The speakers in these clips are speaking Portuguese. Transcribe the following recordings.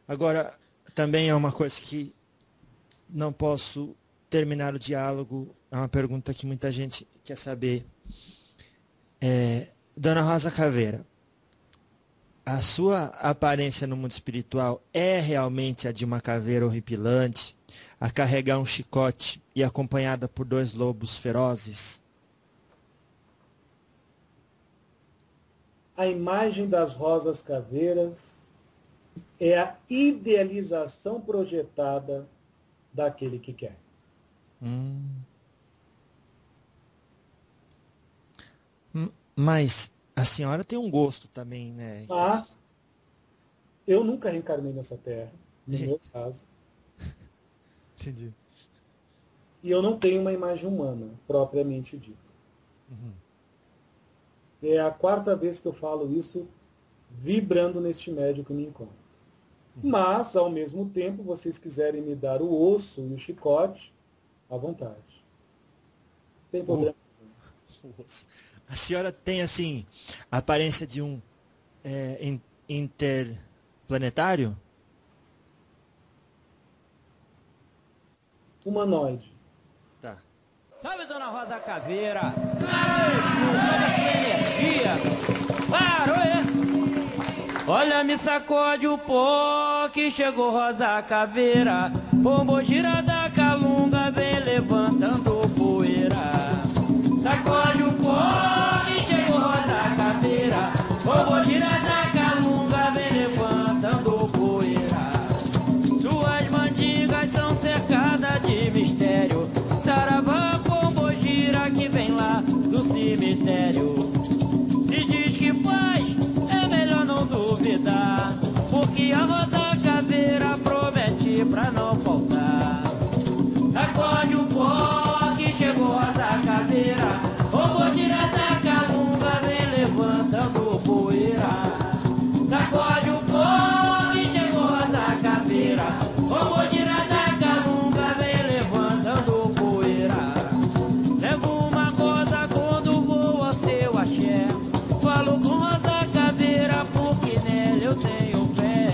Agora, também é uma coisa que não posso terminar o diálogo. É uma pergunta que muita gente quer saber. Dona Rosa Caveira, a sua aparência no mundo espiritual é realmente a de uma caveira horripilante, a carregar um chicote e acompanhada por dois lobos ferozes? A imagem das rosas caveiras é a idealização projetada daquele que quer. Mas a senhora tem um gosto também, né? Mas eu nunca reencarnei nessa terra, no meu caso, Entendi. e eu não tenho uma imagem humana, propriamente dita. É a quarta vez que eu falo isso, vibrando neste médio que me encontro. Mas, ao mesmo tempo, vocês quiserem me dar o osso e o chicote, à vontade. Sem problema. A senhora tem, assim, a aparência de um interplanetário? Humanoide. Tá. Salve, Dona Rosa Caveira! Sobe a sua energia! Parou, Olha, me sacode o pó que chegou Rosa Caveira. Pombo gira da calunga, vem levantando poeira. Sacode o pó que chegou Rosa Caveira. Pombo gira da calunga, vem levantando poeira. Suas mandingas são cercadas de mistério. Saravá, pombo gira que vem lá do cemitério. Se diz que faz, é melhor não duvidar, porque a Rosa Caveira promete pra não faltar. Sacode o pó que chegou Rosa Caveira, pombo gira da calunga, vem levantando poeira. Sacode o pó que chegou Rosa Caveira, pombo gira da calunga, vem levantando poeira. Levo uma rosa quando voa seu axé. Falo com Rosa Caveira porque nela eu tenho fé.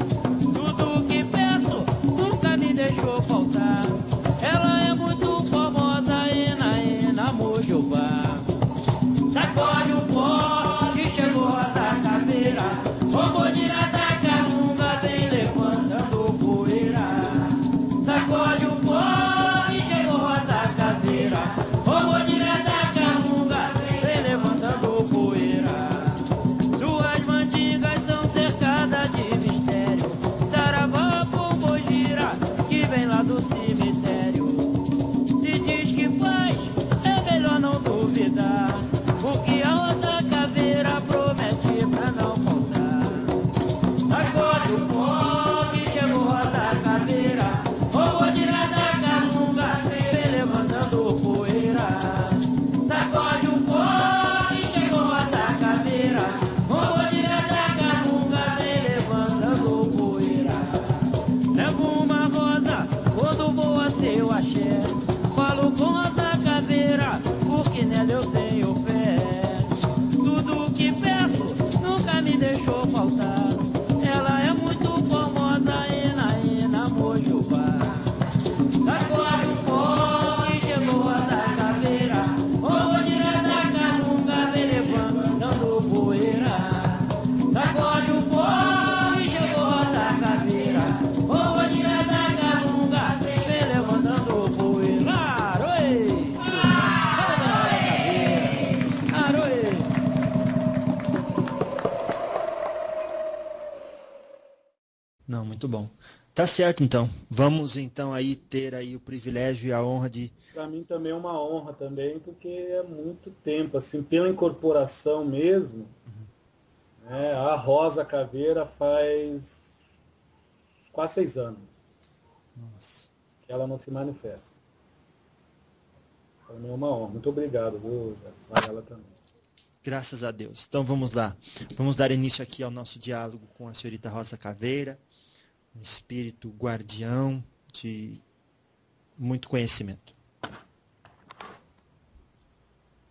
Tudo que peço nunca me deixou faltar. Ela é muito famosa, Ena Mojubá. Sacode o pó que chegou Rosa Caveira. Pombo gira da calunga, vem levantando poeira. Sacode o pó que chegou Rosa Caveira. Pombo gira da calunga, vem levantando poeira. Suas mandingas são cercadas de mistério. Saravá, pombo gira, que vem lá do cemitério. Se diz que faz, é melhor não duvidar, porque a Rosa Caveira promete pra não faltar. Sacode o pó que chegou Rosa Caveira. Pombo gira da calunga, vem levantando poeira. Sacode o pó que chegou Rosa Caveira. Pombo gira da calunga, vem levantando poeira. Levo uma rosa quando voa seu axé. Falo com Rosa Caveira porque nela eu tenho fé. Tudo que peço nunca me deixou faltar. Ela é muito famosa, Ena Mojubá. Sacode o pó que chegou Rosa Caveira. Pombo gira da calunga, vem levantando poeira. Sacode o pó que chegou Rosa Caveira. Pombo gira da calunga, vem levantando poeira. Aroê! Aroê! Não, muito bom. Tá certo, então. Vamos, então, aí ter aí o privilégio e a honra de... Para mim também é uma honra também, porque é muito tempo, assim, pela incorporação mesmo, né, a Rosa Caveira faz quase 6 anos Nossa. que ela não se manifesta. Para mim é uma honra. Muito obrigado, viu, a ela também. Graças a Deus. Então vamos lá. Vamos dar início aqui ao nosso diálogo com a senhorita Rosa Caveira, um espírito guardião de muito conhecimento.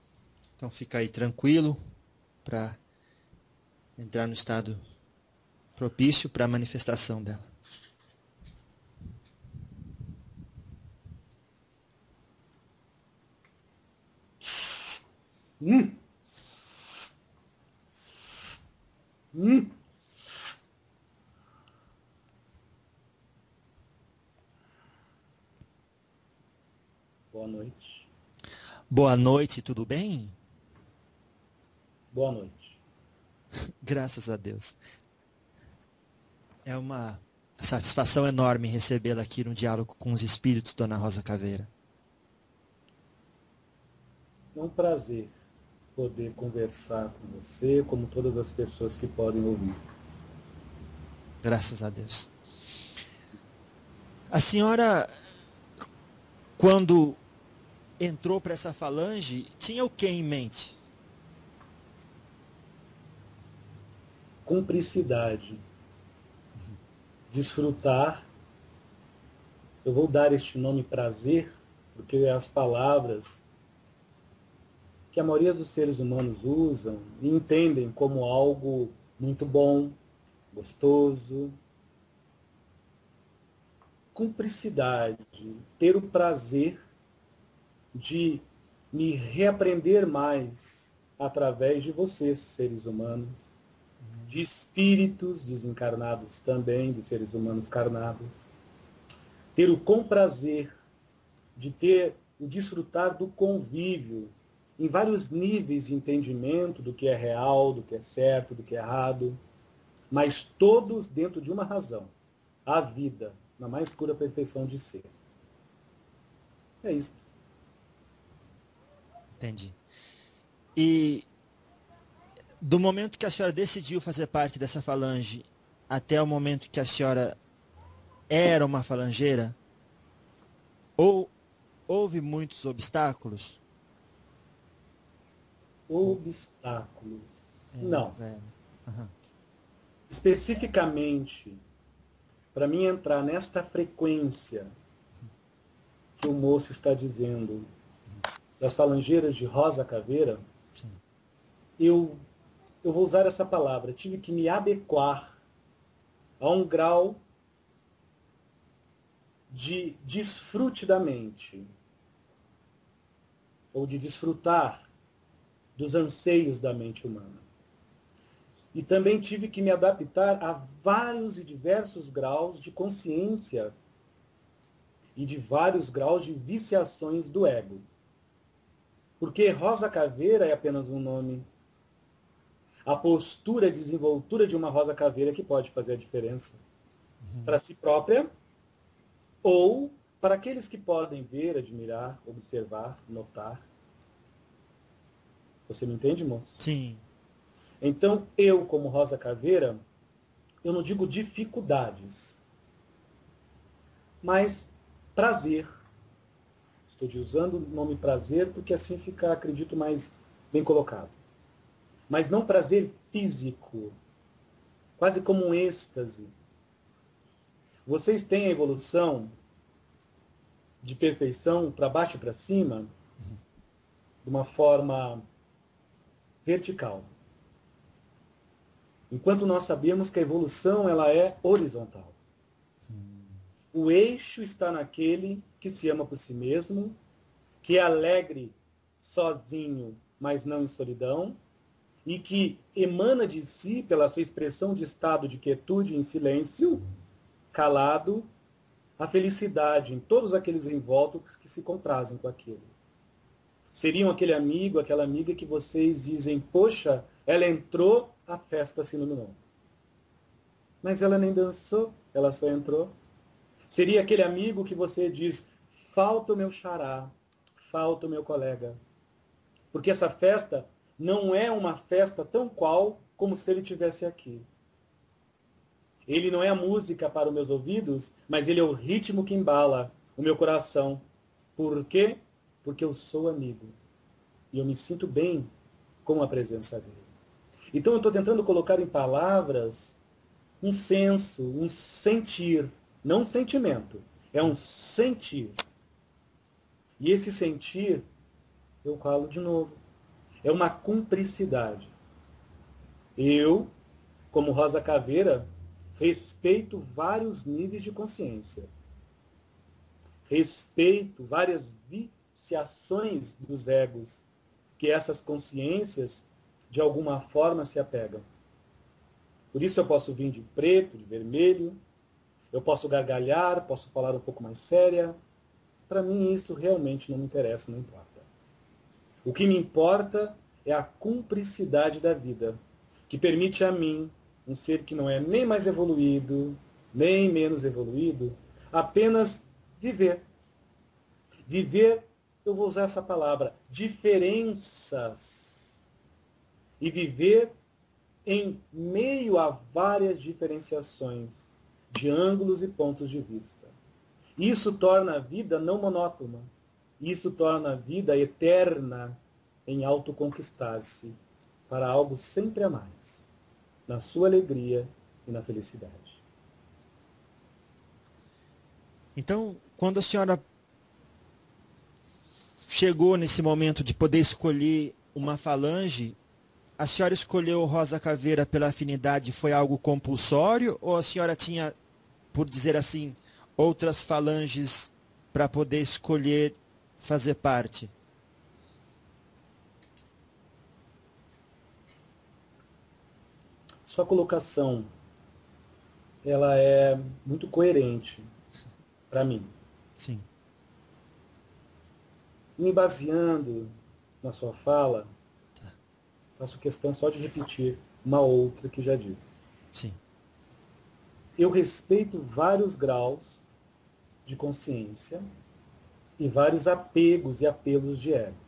Então fica aí tranquilo para entrar no estado propício para a manifestação dela. Boa noite. Boa noite, tudo bem? Boa noite. Graças a Deus. É uma satisfação enorme recebê-la aqui no diálogo com os espíritos, Dona Rosa Caveira. É um prazer poder conversar com você, como todas as pessoas que podem ouvir. Graças a Deus. A senhora, quando entrou para essa falange, tinha o que em mente? Cumplicidade. Desfrutar. Eu vou dar este nome prazer, porque as palavras que a maioria dos seres humanos usam e entendem como algo muito bom, gostoso. Cumplicidade, ter o prazer de me reaprender mais através de vocês, seres humanos, de espíritos desencarnados também, de seres humanos carnados. Ter o comprazer de ter o desfrutar do convívio em vários níveis de entendimento do que é real, do que é certo, do que é errado, mas todos dentro de uma razão, a vida, na mais pura perfeição de ser. É isso. Entendi. E do momento que a senhora decidiu fazer parte dessa falange até o momento que a senhora era uma falangeira, ou houve muitos obstáculos? Obstáculos. Não. Uhum. Especificamente, para mim entrar nesta frequência que o moço está dizendo, das falangeiras de Rosa Caveira, Sim. eu vou usar essa palavra, tive que me adequar a um grau de desfrute da mente, ou de desfrutar dos anseios da mente humana. E também tive que me adaptar a vários e diversos graus de consciência e de vários graus de viciações do ego. Porque Rosa Caveira é apenas um nome. A postura, a desenvoltura de uma Rosa Caveira que pode fazer a diferença para si própria ou para aqueles que podem ver, admirar, observar, notar. Você me entende, moço? Sim. Então, eu, como Rosa Caveira, eu não digo dificuldades, mas prazer. Estou usando o nome prazer porque assim fica, acredito, mais bem colocado. Mas não prazer físico, quase como um êxtase. Vocês têm a evolução de perfeição para baixo e para cima de uma forma vertical. Enquanto nós sabemos que a evolução ela é horizontal. O eixo está naquele que se ama por si mesmo, que é alegre sozinho, mas não em solidão, e que emana de si, pela sua expressão de estado de quietude em silêncio, calado, a felicidade em todos aqueles envoltos que se comprazem com aquilo. Seriam aquele amigo, aquela amiga que vocês dizem, poxa, ela entrou, a festa se iluminou. Mas ela nem dançou, ela só entrou. Seria aquele amigo que você diz, falta o meu xará, falta o meu colega. Porque essa festa não é uma festa tão qual como se ele estivesse aqui. Ele não é a música para os meus ouvidos, mas ele é o ritmo que embala o meu coração. Por quê? Porque eu sou amigo. E eu me sinto bem com a presença dele. Então eu estou tentando colocar em palavras um senso, um sentir. Não um sentimento. É um sentir. E esse sentir, eu falo de novo, é uma cumplicidade. Eu, como Rosa Caveira, Respeito vários níveis de consciência. Respeito várias viciações dos egos, que essas consciências, de alguma forma, se apegam. Por isso eu posso vir de preto, de vermelho, eu posso gargalhar, posso falar um pouco mais séria. Para mim isso realmente não me interessa, não importa. O que me importa é a cumplicidade da vida, que permite a mim, um ser que não é nem mais evoluído, nem menos evoluído, apenas viver. Viver, eu vou usar essa palavra, diferenças. E viver em meio a várias diferenciações de ângulos e pontos de vista. Isso torna a vida não monótona. Isso torna a vida eterna em autoconquistar-se para algo sempre a mais, na sua alegria e na felicidade. Então, quando a senhora chegou nesse momento de poder escolher uma falange, a senhora escolheu Rosa Caveira pela afinidade, foi algo compulsório, ou a senhora tinha, por dizer assim, outras falanges para poder escolher fazer parte? Sua colocação, ela é muito coerente para mim. Sim. Me baseando na sua fala, faço questão só de repetir uma outra que já disse. Sim. Eu respeito vários graus de consciência e vários apegos e apelos de egos.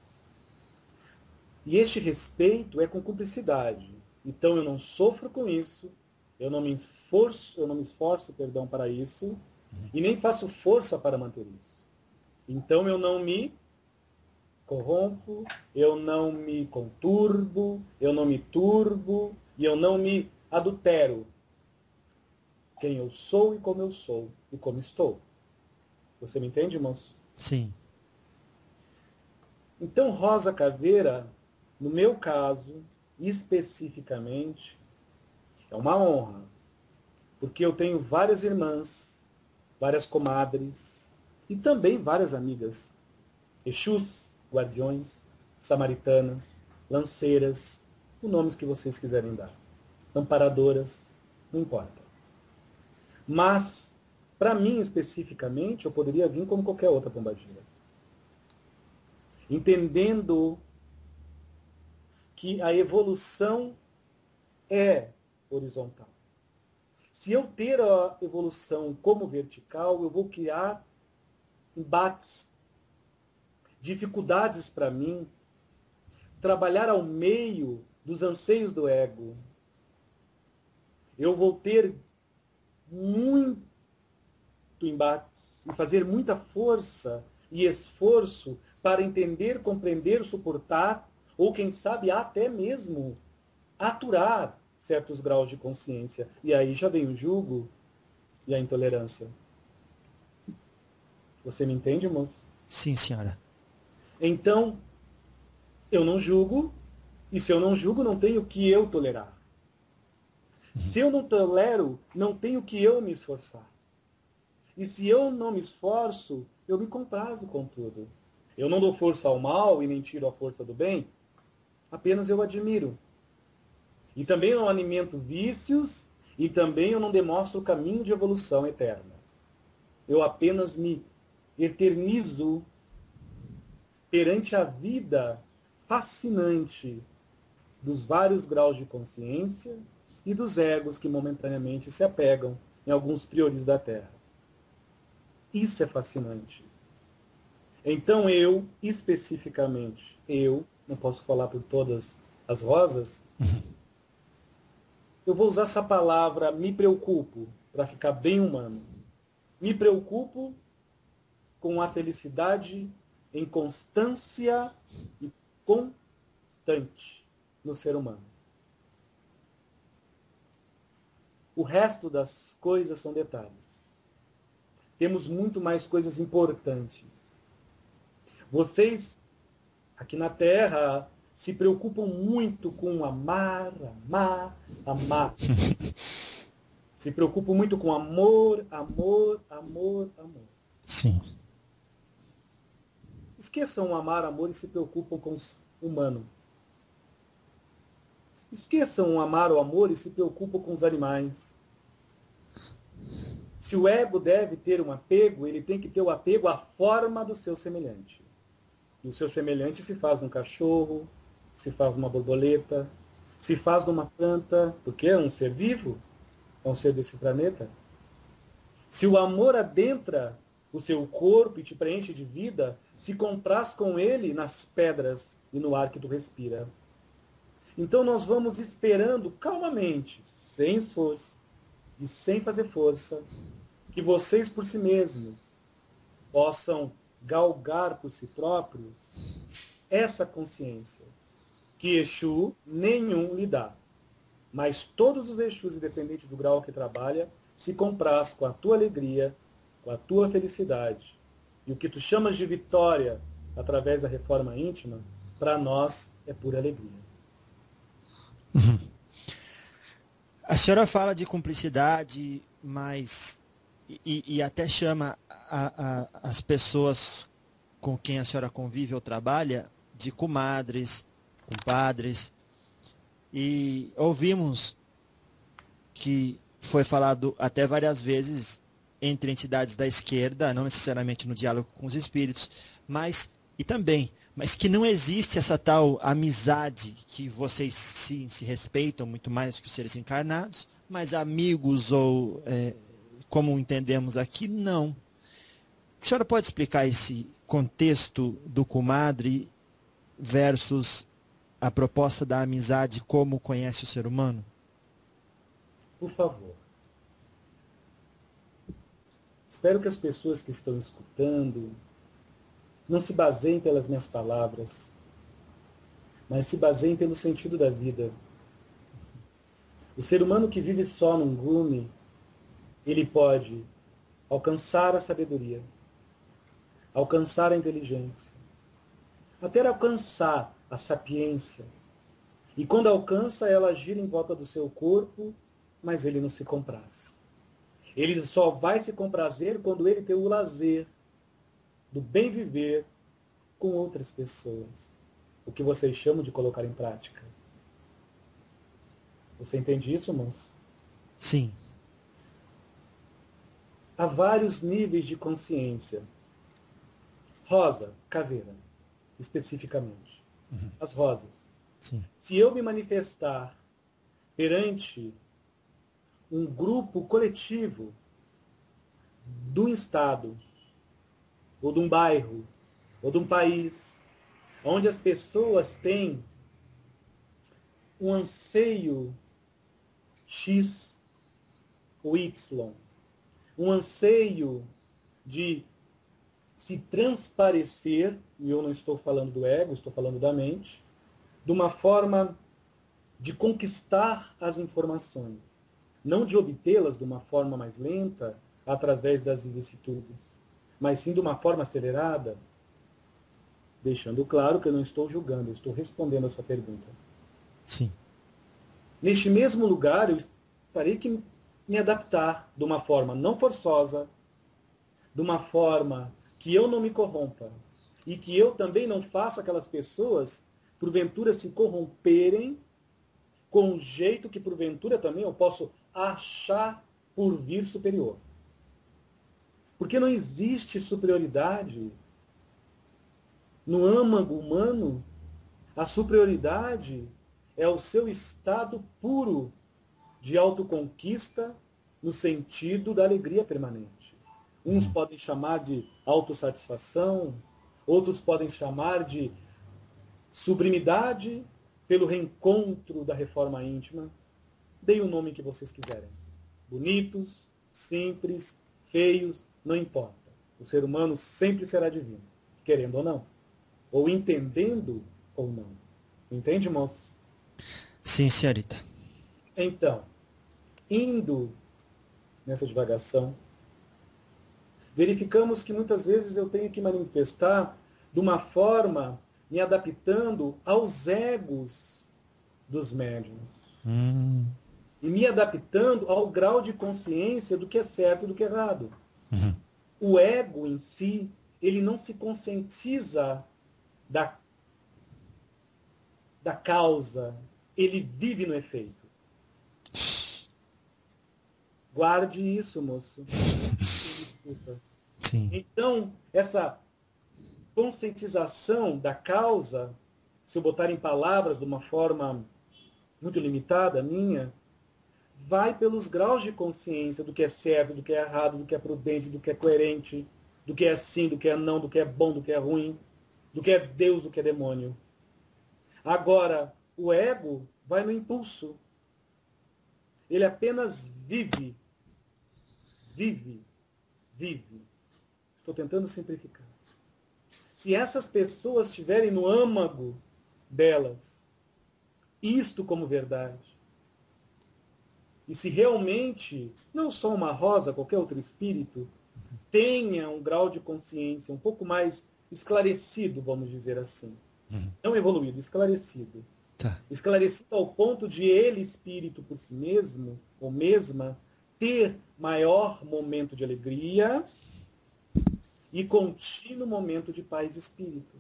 E este respeito é com cumplicidade. Então eu não sofro com isso, eu não me esforço, para isso, e nem faço força para manter isso. Então eu não me corrompo, eu não me conturbo, eu não me turbo e eu não me adultero. Quem eu sou e como estou. Você me entende, moço? Sim. Então, Rosa Caveira, no meu caso, especificamente, é uma honra, porque eu tenho várias irmãs, várias comadres e também várias amigas, Exus, guardiões, samaritanas, lanceiras, os nomes que vocês quiserem dar, amparadoras, não importa. Mas, para mim especificamente, eu poderia vir como qualquer outra pombagira. Entendendo que a evolução é horizontal. Se eu ter a evolução como vertical, eu vou criar embates, dificuldades para mim, trabalhar ao meio dos anseios do ego. Eu vou ter muito embates e fazer muita força e esforço para entender, compreender, suportar, ou quem sabe até mesmo aturar certos graus de consciência. E aí já vem o julgo e a intolerância. Você me entende, moço? Sim, senhora. Então, eu não julgo, e se eu não julgo, não tenho que eu tolerar. Se eu não tolero, não tenho que eu me esforçar. E se eu não me esforço, eu me comprazo com tudo. Eu não dou força ao mal e nem tiro a força do bem, apenas eu admiro. E também eu não alimento vícios, e também eu não demonstro o caminho de evolução eterna. Eu apenas me eternizo perante a vida fascinante dos vários graus de consciência e dos egos que momentaneamente se apegam em alguns priores da Terra. Isso é fascinante. Então eu, especificamente, não posso falar por todas as rosas, eu vou usar essa palavra me preocupo, para ficar bem humano. Me preocupo com a felicidade em constância e constante no ser humano. O resto das coisas são detalhes. Temos muito mais coisas importantes. Vocês, aqui na Terra, se preocupam muito com amar, amar, amar. Se preocupam muito com amor, amor, amor, amor. Sim. Esqueçam o amar, amor e se preocupam com o humano. Esqueçam o amar, o amor e se preocupam com os animais. Se o ego deve ter um apego, ele tem que ter o apego à forma do seu semelhante. E o seu semelhante se faz num cachorro, se faz numa borboleta, se faz numa planta, porque é um ser vivo, é um ser desse planeta. Se o amor adentra o seu corpo e te preenche de vida, se compraz com ele nas pedras e no ar que tu respira. Então nós vamos esperando calmamente, sem esforço e sem fazer força, que vocês por si mesmos possam galgar por si próprios essa consciência que Exu nenhum lhe dá. Mas todos os Exus, independente do grau que trabalha, se compraz com a tua alegria, com a tua felicidade. E o que tu chamas de vitória através da reforma íntima, para nós é pura alegria. A senhora fala de cumplicidade, mas e até chama as pessoas com quem a senhora convive ou trabalha de comadres, compadres. E ouvimos que foi falado até várias vezes entre entidades da esquerda, não necessariamente no diálogo com os espíritos, mas que não existe essa tal amizade que vocês se respeitam muito mais que os seres encarnados, mas amigos ou, como entendemos aqui, não. A senhora pode explicar esse contexto do comadre versus a proposta da amizade como conhece o ser humano? Por favor. Espero que as pessoas que estão escutando não se baseiem pelas minhas palavras, mas se baseiem pelo sentido da vida. O ser humano que vive só num gume, ele pode alcançar a sabedoria, alcançar a inteligência, até alcançar a sapiência. E quando alcança, ela gira em volta do seu corpo, mas ele não se compraz. Ele só vai se comprazer quando ele tem o lazer do bem viver com outras pessoas. O que vocês chamam de colocar em prática. Você entende isso, moço? Sim. Há vários níveis de consciência. Rosa, caveira, especificamente. As rosas. Sim. Se eu me manifestar perante um grupo coletivo de um estado, ou de um bairro, ou de um país, onde as pessoas têm um anseio X ou Y, um anseio de se transparecer, e eu não estou falando do ego, estou falando da mente, de uma forma de conquistar as informações, não de obtê-las de uma forma mais lenta, através das vicissitudes, mas sim de uma forma acelerada, deixando claro que eu não estou julgando, eu estou respondendo a sua pergunta. Sim. Neste mesmo lugar, eu terei que me adaptar de uma forma não forçosa, de uma forma que eu não me corrompa, e que eu também não faça aquelas pessoas, porventura, se corromperem com um jeito que, porventura, também eu posso achar por vir superior. Porque não existe superioridade no âmago humano. A superioridade é o seu estado puro de autoconquista no sentido da alegria permanente. Uns podem chamar de autossatisfação, outros podem chamar de sublimidade pelo reencontro da reforma íntima. Deem o nome que vocês quiserem. Bonitos, simples, feios, não importa. O ser humano sempre será divino, querendo ou não. Ou entendendo ou não. Entende, moço? Sim, senhorita. Então, indo nessa divagação, verificamos que muitas vezes eu tenho que manifestar de uma forma me adaptando aos egos dos médiuns. e me adaptando ao grau de consciência do que é certo e do que é errado. Uhum. O ego em si, ele não se conscientiza da causa, ele vive no efeito. Guarde isso, moço. Desculpa. Sim. Então, essa conscientização da causa, se eu botar em palavras de uma forma muito limitada, minha, vai pelos graus de consciência do que é certo, do que é errado, do que é prudente, do que é coerente, do que é sim, do que é não, do que é bom, do que é ruim, do que é Deus, do que é demônio. Agora, o ego vai no impulso. Ele apenas vive. Vive. Vive. Estou tentando simplificar. Se essas pessoas tiverem no âmago delas isto como verdade, e se realmente, não só uma rosa, qualquer outro espírito, tenha um grau de consciência um pouco mais esclarecido, vamos dizer assim. Não evoluído, esclarecido. Tá. Esclarecido ao ponto de ele, espírito por si mesmo, ou mesma, ter maior momento de alegria e contínuo momento de paz de espírito.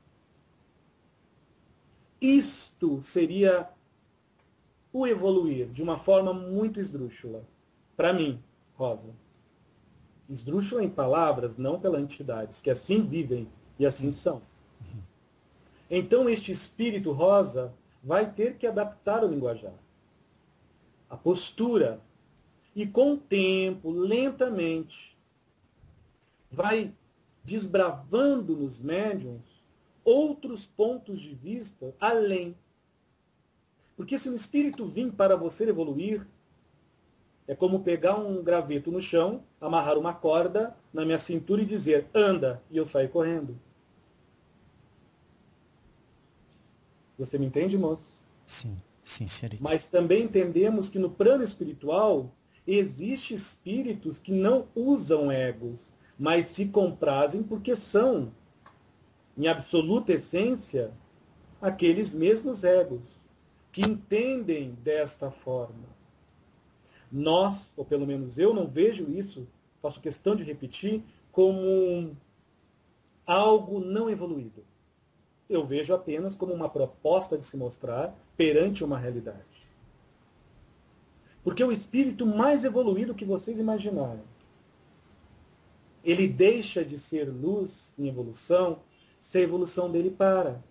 Isto seria o evoluir de uma forma muito esdrúxula. Para mim, Rosa. Esdrúxula em palavras, não pelas entidades, que assim vivem e assim são. Então, este espírito rosa vai ter que adaptar o linguajar, a postura, e com o tempo, lentamente, vai desbravando nos médiuns outros pontos de vista além. Porque se o espírito vir para você evoluir, é como pegar um graveto no chão, amarrar uma corda na minha cintura e dizer, anda, e eu sair correndo. Você me entende, moço? Sim, sim, senhorita. Mas também entendemos que no plano espiritual existem espíritos que não usam egos, mas se comprazem porque são, em absoluta essência, aqueles mesmos egos, que entendem desta forma. Nós, ou pelo menos eu, não vejo isso, faço questão de repetir, como algo não evoluído. Eu vejo apenas como uma proposta de se mostrar perante uma realidade. Porque o espírito mais evoluído que vocês imaginarem, ele deixa de ser luz em evolução, se a evolução dele para.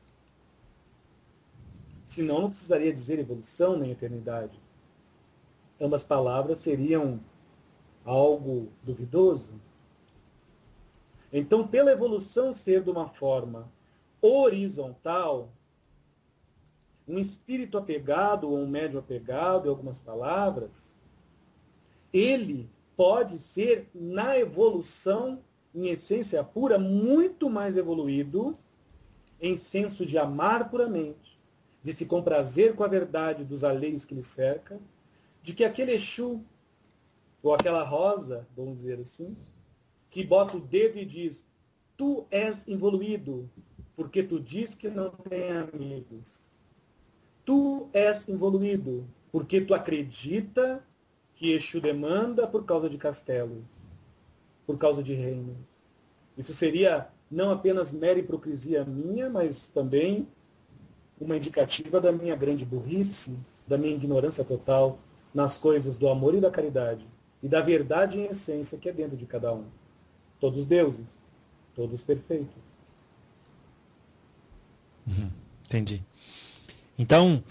Senão não precisaria dizer evolução nem eternidade. Ambas palavras seriam algo duvidoso. Então, pela evolução ser de uma forma horizontal, um espírito apegado ou um médium apegado, em algumas palavras, ele pode ser, na evolução, em essência pura, muito mais evoluído, em senso de amar puramente, de se comprazer com a verdade dos alheios que lhe cerca, de que aquele Exu, ou aquela rosa, vamos dizer assim, que bota o dedo e diz, tu és evoluído, porque tu diz que não tem amigos. Tu és evoluído, porque tu acredita que Exu demanda por causa de castelos, por causa de reinos. Isso seria não apenas mera hipocrisia minha, mas também uma indicativa da minha grande burrice, da minha ignorância total nas coisas do amor e da caridade, e da verdade em essência que é dentro de cada um. Todos deuses, todos perfeitos. Entendi. Então,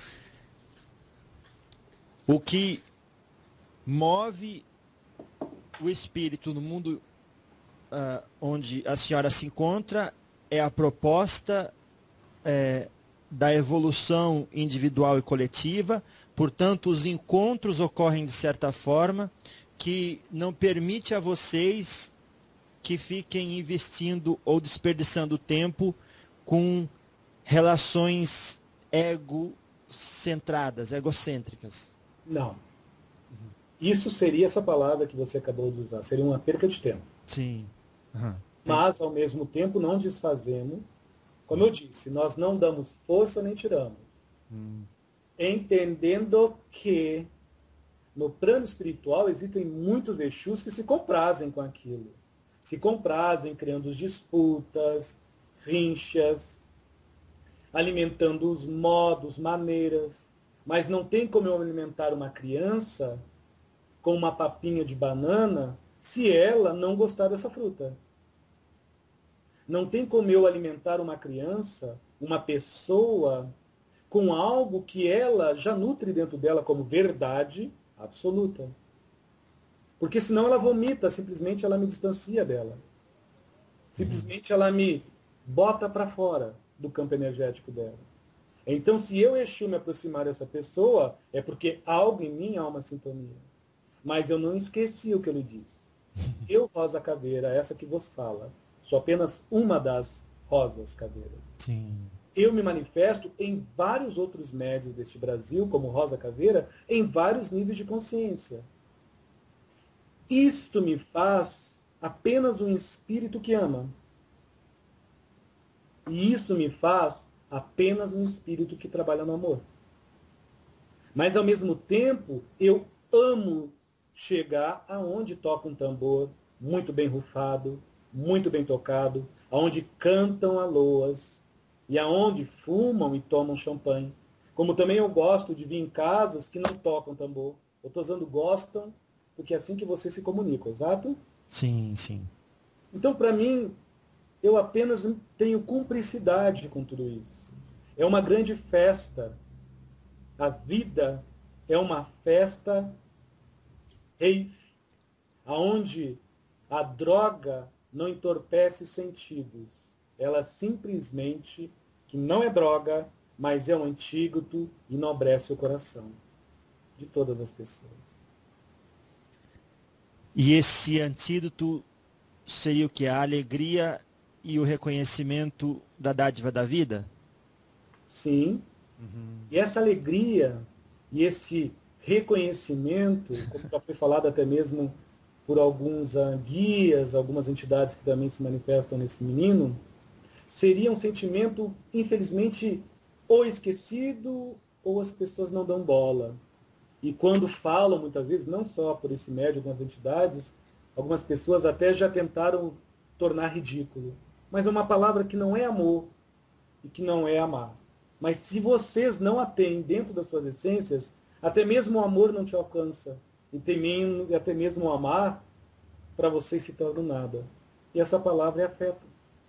o que move o espírito no mundo onde a senhora se encontra é a proposta da evolução individual e coletiva, portanto, os encontros ocorrem de certa forma que não permite a vocês que fiquem investindo ou desperdiçando tempo com relações egocentradas, egocêntricas. Não. Isso seria essa palavra que você acabou de usar. Seria uma perca de tempo. Sim. Uhum. Mas, ao mesmo tempo, não desfazemos. Como eu disse, nós não damos força nem tiramos. Entendendo que no plano espiritual existem muitos Exus que se comprazem com aquilo. Se comprazem criando disputas, rinchas, alimentando os modos, maneiras. Mas não tem como eu alimentar uma criança com uma papinha de banana se ela não gostar dessa fruta. Não tem como eu alimentar uma criança, uma pessoa, com algo que ela já nutre dentro dela como verdade absoluta. Porque senão ela vomita, simplesmente ela me distancia dela. Simplesmente ela me bota para fora do campo energético dela. Então, se eu, Exu, me aproximar dessa pessoa, é porque algo em mim há uma sintonia. Mas eu não esqueci o que eu lhe disse. Eu, Rosa Caveira, essa que vos fala, sou apenas uma das rosas caveiras. Sim. Eu me manifesto em vários outros médios deste Brasil, como Rosa Caveira, em vários níveis de consciência. Isto me faz apenas um espírito que ama. E isso me faz apenas um espírito que trabalha no amor. Mas, ao mesmo tempo, eu amo chegar aonde toca um tambor muito bem rufado, muito bem tocado, aonde cantam aloas e aonde fumam e tomam champanhe. Como também eu gosto de vir em casas que não tocam tambor. Eu estou usando gostam, porque é assim que você se comunica, exato? Sim, sim. Então, para mim, eu apenas tenho cumplicidade com tudo isso. É uma grande festa. A vida é uma festa rave, onde a droga não entorpece os sentidos. Ela simplesmente, que não é droga, mas é um antídoto, enobrece o coração de todas as pessoas. E esse antídoto seria o que? A alegria e o reconhecimento da dádiva da vida? Sim. E essa alegria e esse reconhecimento, como já foi falado até mesmo por alguns guias, algumas entidades que também se manifestam nesse menino, seria um sentimento, infelizmente, ou esquecido ou as pessoas não dão bola. E quando falam, muitas vezes, não só por esse médio, algumas entidades, algumas pessoas até já tentaram tornar ridículo. Mas é uma palavra que não é amor e que não é amar. Mas se vocês não a têm dentro das suas essências, até mesmo o amor não te alcança. E até mesmo o amar, para vocês se torna nada. E essa palavra é afeto.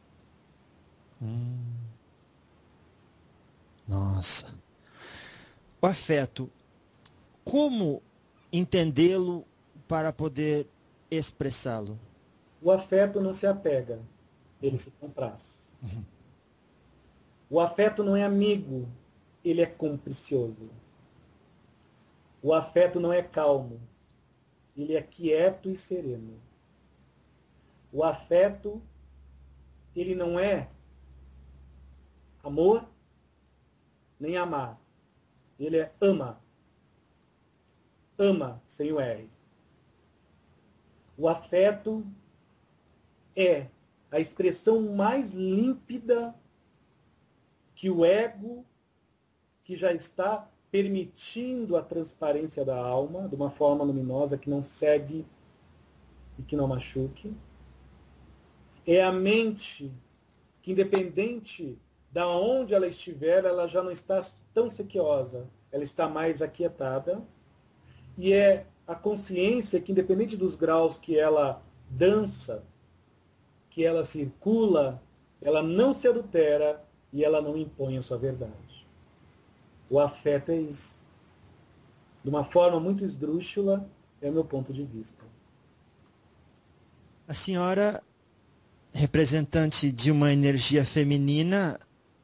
Nossa. O afeto, como entendê-lo para poder expressá-lo? O afeto não se apega, ele se compraz. O afeto não é amigo, ele é complicioso. O afeto não é calmo, ele é quieto e sereno. O afeto, ele não é amor, nem amar. Ele é ama. Ama, sem o R. O afeto é a expressão mais límpida que o ego, que já está permitindo a transparência da alma de uma forma luminosa que não segue e que não machuque. É a mente que, independente da onde ela estiver, ela já não está tão sequiosa, ela está mais aquietada. E é a consciência que, independente dos graus que ela dança, que ela circula, ela não se adultera e ela não impõe a sua verdade. O afeto é isso. De uma forma muito esdrúxula, é o meu ponto de vista. A senhora, representante de uma energia feminina,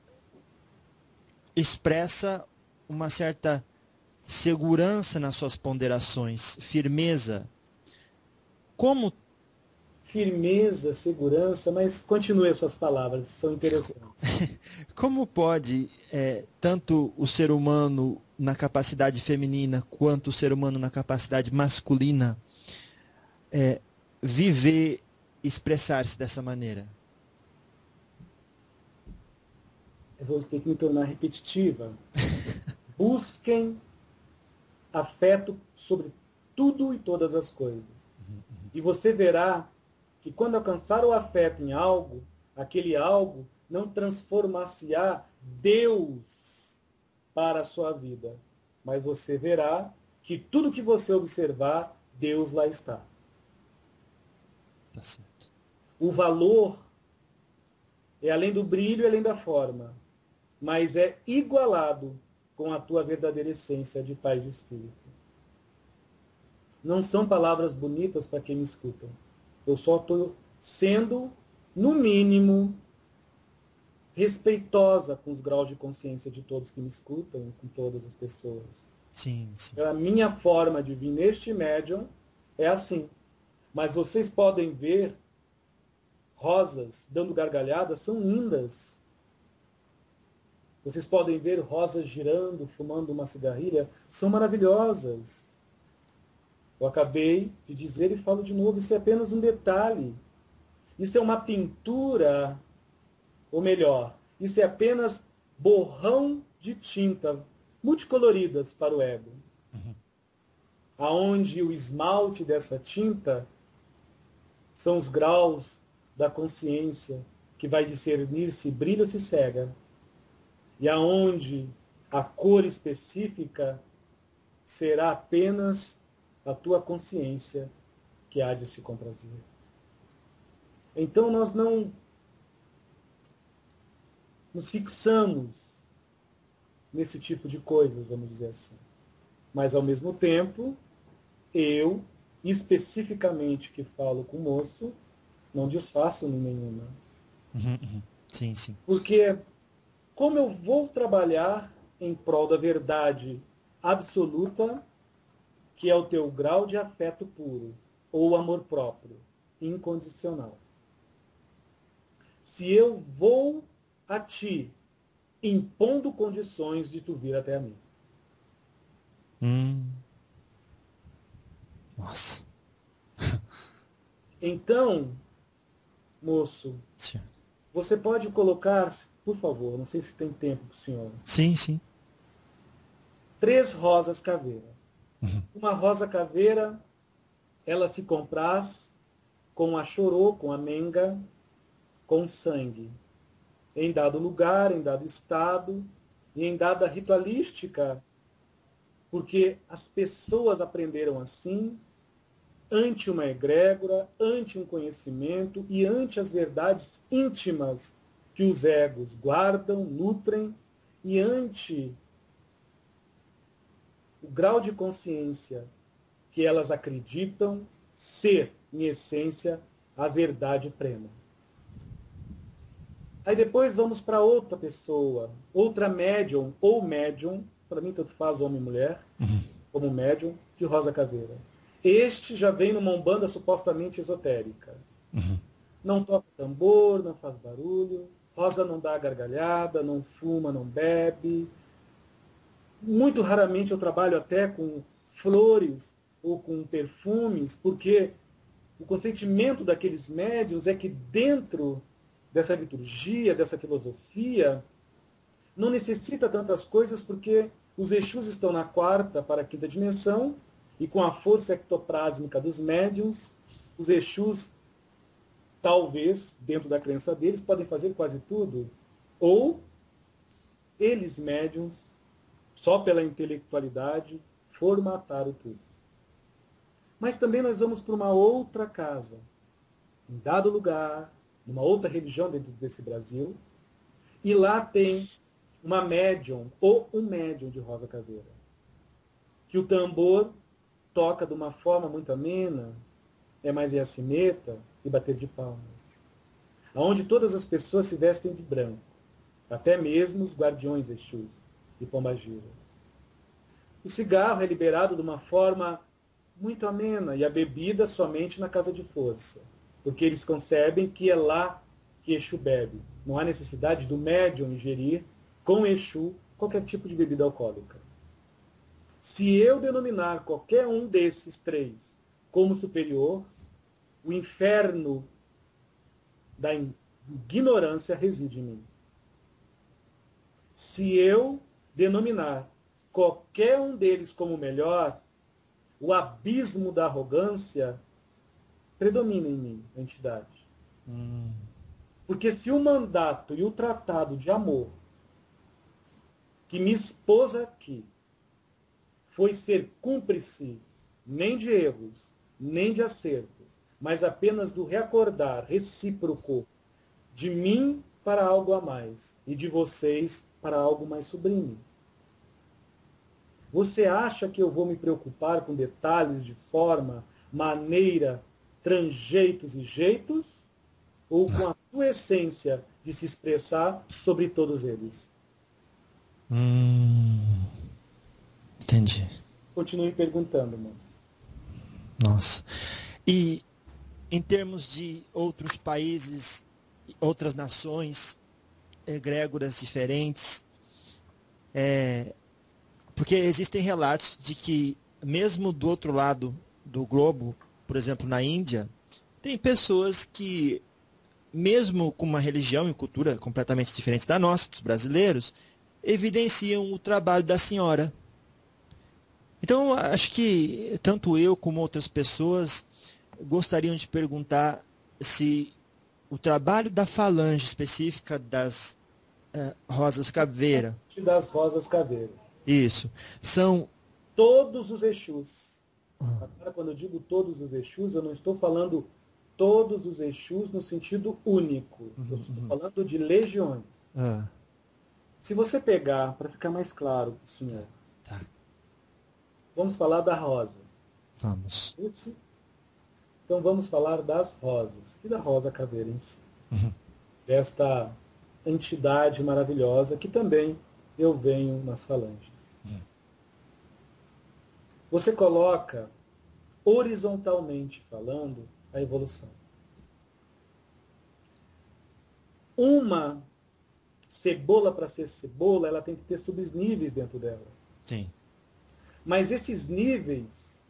expressa uma certa segurança nas suas ponderações, firmeza. Como Firmeza, segurança, mas continue as suas palavras, são interessantes. Como pode tanto o ser humano na capacidade feminina quanto o ser humano na capacidade masculina viver, expressar-se dessa maneira? Eu vou ter que me tornar repetitiva. Busquem afeto sobre tudo e todas as coisas. E você verá que quando alcançar o afeto em algo, aquele algo não transformar-se-á Deus para a sua vida. Mas você verá que tudo que você observar, Deus lá está. Tá certo. O valor é além do brilho e além da forma, mas é igualado com a tua verdadeira essência de paz de espírito. Não são palavras bonitas para quem me escuta. Eu só estou sendo, no mínimo, respeitosa com os graus de consciência de todos que me escutam, com todas as pessoas. Sim, sim. A minha forma de vir neste médium é assim. Mas vocês podem ver rosas dando gargalhadas, são lindas. Vocês podem ver rosas girando, fumando uma cigarrilha, são maravilhosas. Eu acabei de dizer e falo de novo, isso é apenas um detalhe. Isso é uma pintura, ou melhor, isso é apenas borrão de tinta multicoloridas para o ego. Aonde o esmalte dessa tinta são os graus da consciência que vai discernir se brilha ou se cega. E aonde a cor específica será apenas a tua consciência que há de se comprazer. Então nós não nos fixamos nesse tipo de coisas, vamos dizer assim. Mas ao mesmo tempo, eu, especificamente que falo com o moço, não desfaço nenhuma. Sim, sim. Porque como eu vou trabalhar em prol da verdade absoluta, que é o teu grau de afeto puro, ou amor próprio, incondicional. Se eu vou a ti, impondo condições de tu vir até a mim. Nossa. Então, moço, Sim, você pode colocar, por favor, não sei se tem tempo para o senhor, sim. 3 rosas caveira. Uma rosa caveira, ela se compraz com a chorô, com a menga, com sangue. Em dado lugar, em dado estado, e em dada ritualística, porque as pessoas aprenderam assim, ante uma egrégora, ante um conhecimento e ante as verdades íntimas que os egos guardam, nutrem, e ante o grau de consciência que elas acreditam ser, em essência, a verdade plena. Aí depois vamos para outra pessoa, outra médium ou médium, para mim tanto faz homem e mulher, como médium, de rosa caveira. Este já vem numa umbanda supostamente esotérica. Não toca tambor, não faz barulho, rosa não dá gargalhada, não fuma, não bebe. Muito raramente eu trabalho até com flores ou com perfumes, porque o consentimento daqueles médiuns é que dentro dessa liturgia, dessa filosofia, não necessita tantas coisas, porque os Exus estão na 4ª para a 5ª dimensão, e com a força ectoplásmica dos médiuns, os Exus, talvez, dentro da crença deles, podem fazer quase tudo. Ou eles, médiuns, só pela intelectualidade, formataram tudo. Mas também nós vamos para uma outra casa, em dado lugar, numa outra religião dentro desse Brasil, e lá tem uma médium ou um médium de rosa caveira, que o tambor toca de uma forma muito amena, é mais a sineta e bater de palmas, onde todas as pessoas se vestem de branco, até mesmo os guardiões Exus e pombagiras. O cigarro é liberado de uma forma muito amena e a bebida somente na casa de força, porque eles concebem que é lá que Exu bebe. Não há necessidade do médium ingerir com Exu qualquer tipo de bebida alcoólica. Se eu denominar qualquer um desses 3 como superior, o inferno da ignorância reside em mim. Se eu denominar qualquer um deles como melhor, o abismo da arrogância predomina em mim, a entidade. Porque se o mandato e o tratado de amor que me expôs aqui foi ser cúmplice nem de erros, nem de acertos, mas apenas do reacordar recíproco de mim para algo a mais e de vocês para algo mais sublime. Você acha que eu vou me preocupar com detalhes de forma, maneira, tranjeitos e jeitos? Ou com a sua essência de se expressar sobre todos eles? Entendi. Continue perguntando, moço. Nossa. E em termos de outros países, outras nações, egrégoras diferentes, porque existem relatos de que, mesmo do outro lado do globo, por exemplo, na Índia, tem pessoas que, mesmo com uma religião e cultura completamente diferente da nossa, dos brasileiros, evidenciam o trabalho da senhora. Então, acho que tanto eu como outras pessoas gostariam de perguntar se o trabalho da falange específica das Rosas Caveira. Das Rosas Caveiras. Isso. São todos os Exus. Agora, quando eu digo todos os Exus, eu não estou falando todos os Exus no sentido único. Eu estou falando de legiões. Se você pegar, para ficar mais claro para o senhor, Tá. Vamos falar da rosa. Vamos. Então vamos falar das rosas. E da rosa caveira em si. Desta entidade maravilhosa que também eu venho nas falanges. Você coloca, horizontalmente falando, a evolução. Uma cebola, para ser cebola, ela tem que ter subníveis dentro dela. Sim. Mas esses níveis,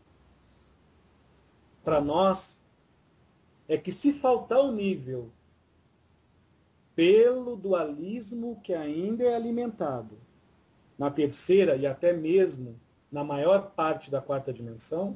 para nós, é que se faltar o nível pelo dualismo que ainda é alimentado na terceira e até mesmo na maior parte da quarta dimensão,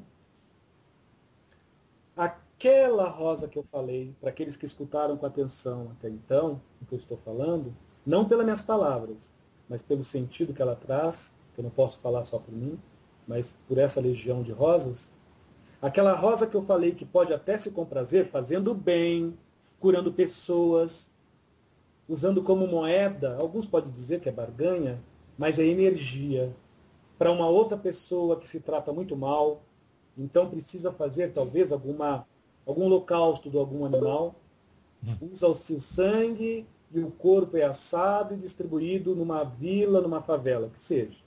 aquela rosa que eu falei, para aqueles que escutaram com atenção até então, o que eu estou falando, não pelas minhas palavras, mas pelo sentido que ela traz, que eu não posso falar só por mim, mas por essa legião de rosas, aquela rosa que eu falei que pode até se comprazer fazendo bem, curando pessoas, usando como moeda, alguns podem dizer que é barganha, mas é energia. Para uma outra pessoa que se trata muito mal, então precisa fazer talvez algum holocausto de algum animal, usa o seu sangue e o corpo é assado e distribuído numa vila, numa favela, que seja.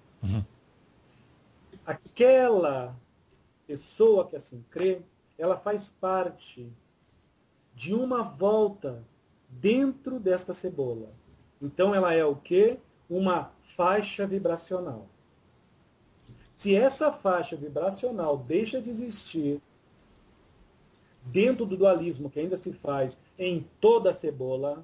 Aquela pessoa que assim crê, ela faz parte de uma volta dentro desta cebola. Então ela é o quê? Uma faixa vibracional. Se essa faixa vibracional deixa de existir dentro do dualismo que ainda se faz em toda a cebola,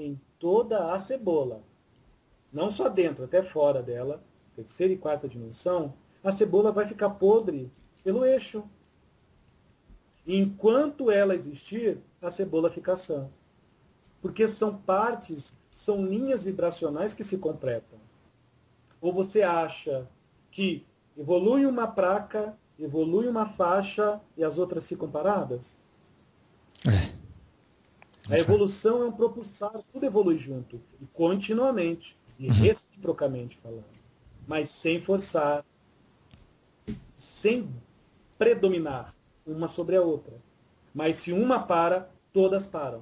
não só dentro, até fora dela, terceira e quarta dimensão, a cebola vai ficar podre pelo eixo. Enquanto ela existir, a cebola fica sã. Porque são partes, são linhas vibracionais que se completam. Ou você acha que evolui uma placa, evolui uma faixa e as outras ficam paradas? A evolução é um propulsar, tudo evolui junto, e continuamente, e reciprocamente falando. Mas sem forçar, sem predominar uma sobre a outra. Mas se uma para, todas param.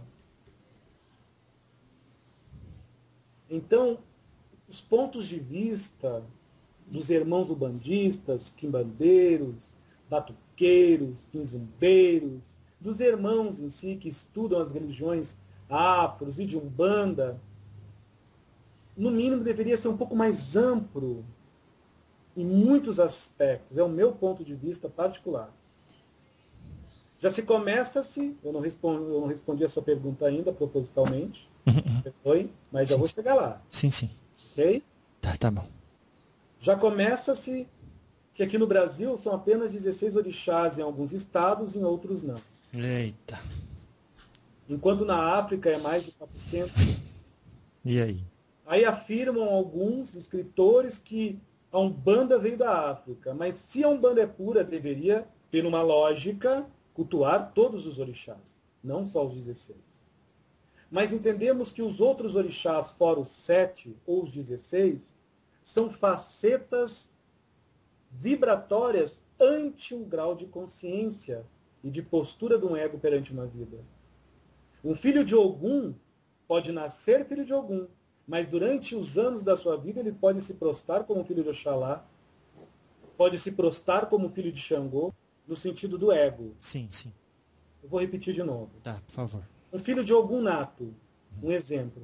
Então, os pontos de vista dos irmãos ubandistas, quimbandeiros, batuqueiros, quinzumbeiros, dos irmãos em si que estudam as religiões afros e de Umbanda, no mínimo deveria ser um pouco mais amplo em muitos aspectos. É o meu ponto de vista particular. Já se começa-se, eu não respondi a sua pergunta ainda propositalmente, foi, mas já vou chegar lá. Sim, sim. Ok? Tá bom. Já começa-se que aqui no Brasil são apenas 16 orixás em alguns estados, em outros não. Eita. Enquanto na África é mais de 400. E aí? Aí afirmam alguns escritores que a Umbanda veio da África, mas se a Umbanda é pura, deveria, ter uma lógica, cultuar todos os orixás, não só os 16. Mas entendemos que os outros orixás, fora os 7 ou os 16, são facetas vibratórias ante um grau de consciência e de postura de um ego perante uma vida. Um filho de Ogum pode nascer filho de Ogum, mas durante os anos da sua vida ele pode se prostrar como filho de Oxalá, pode se prostrar como filho de Xangô, no sentido do ego. Sim, sim. Eu vou repetir de novo. Tá, por favor. Um filho de Ogum nato, um exemplo.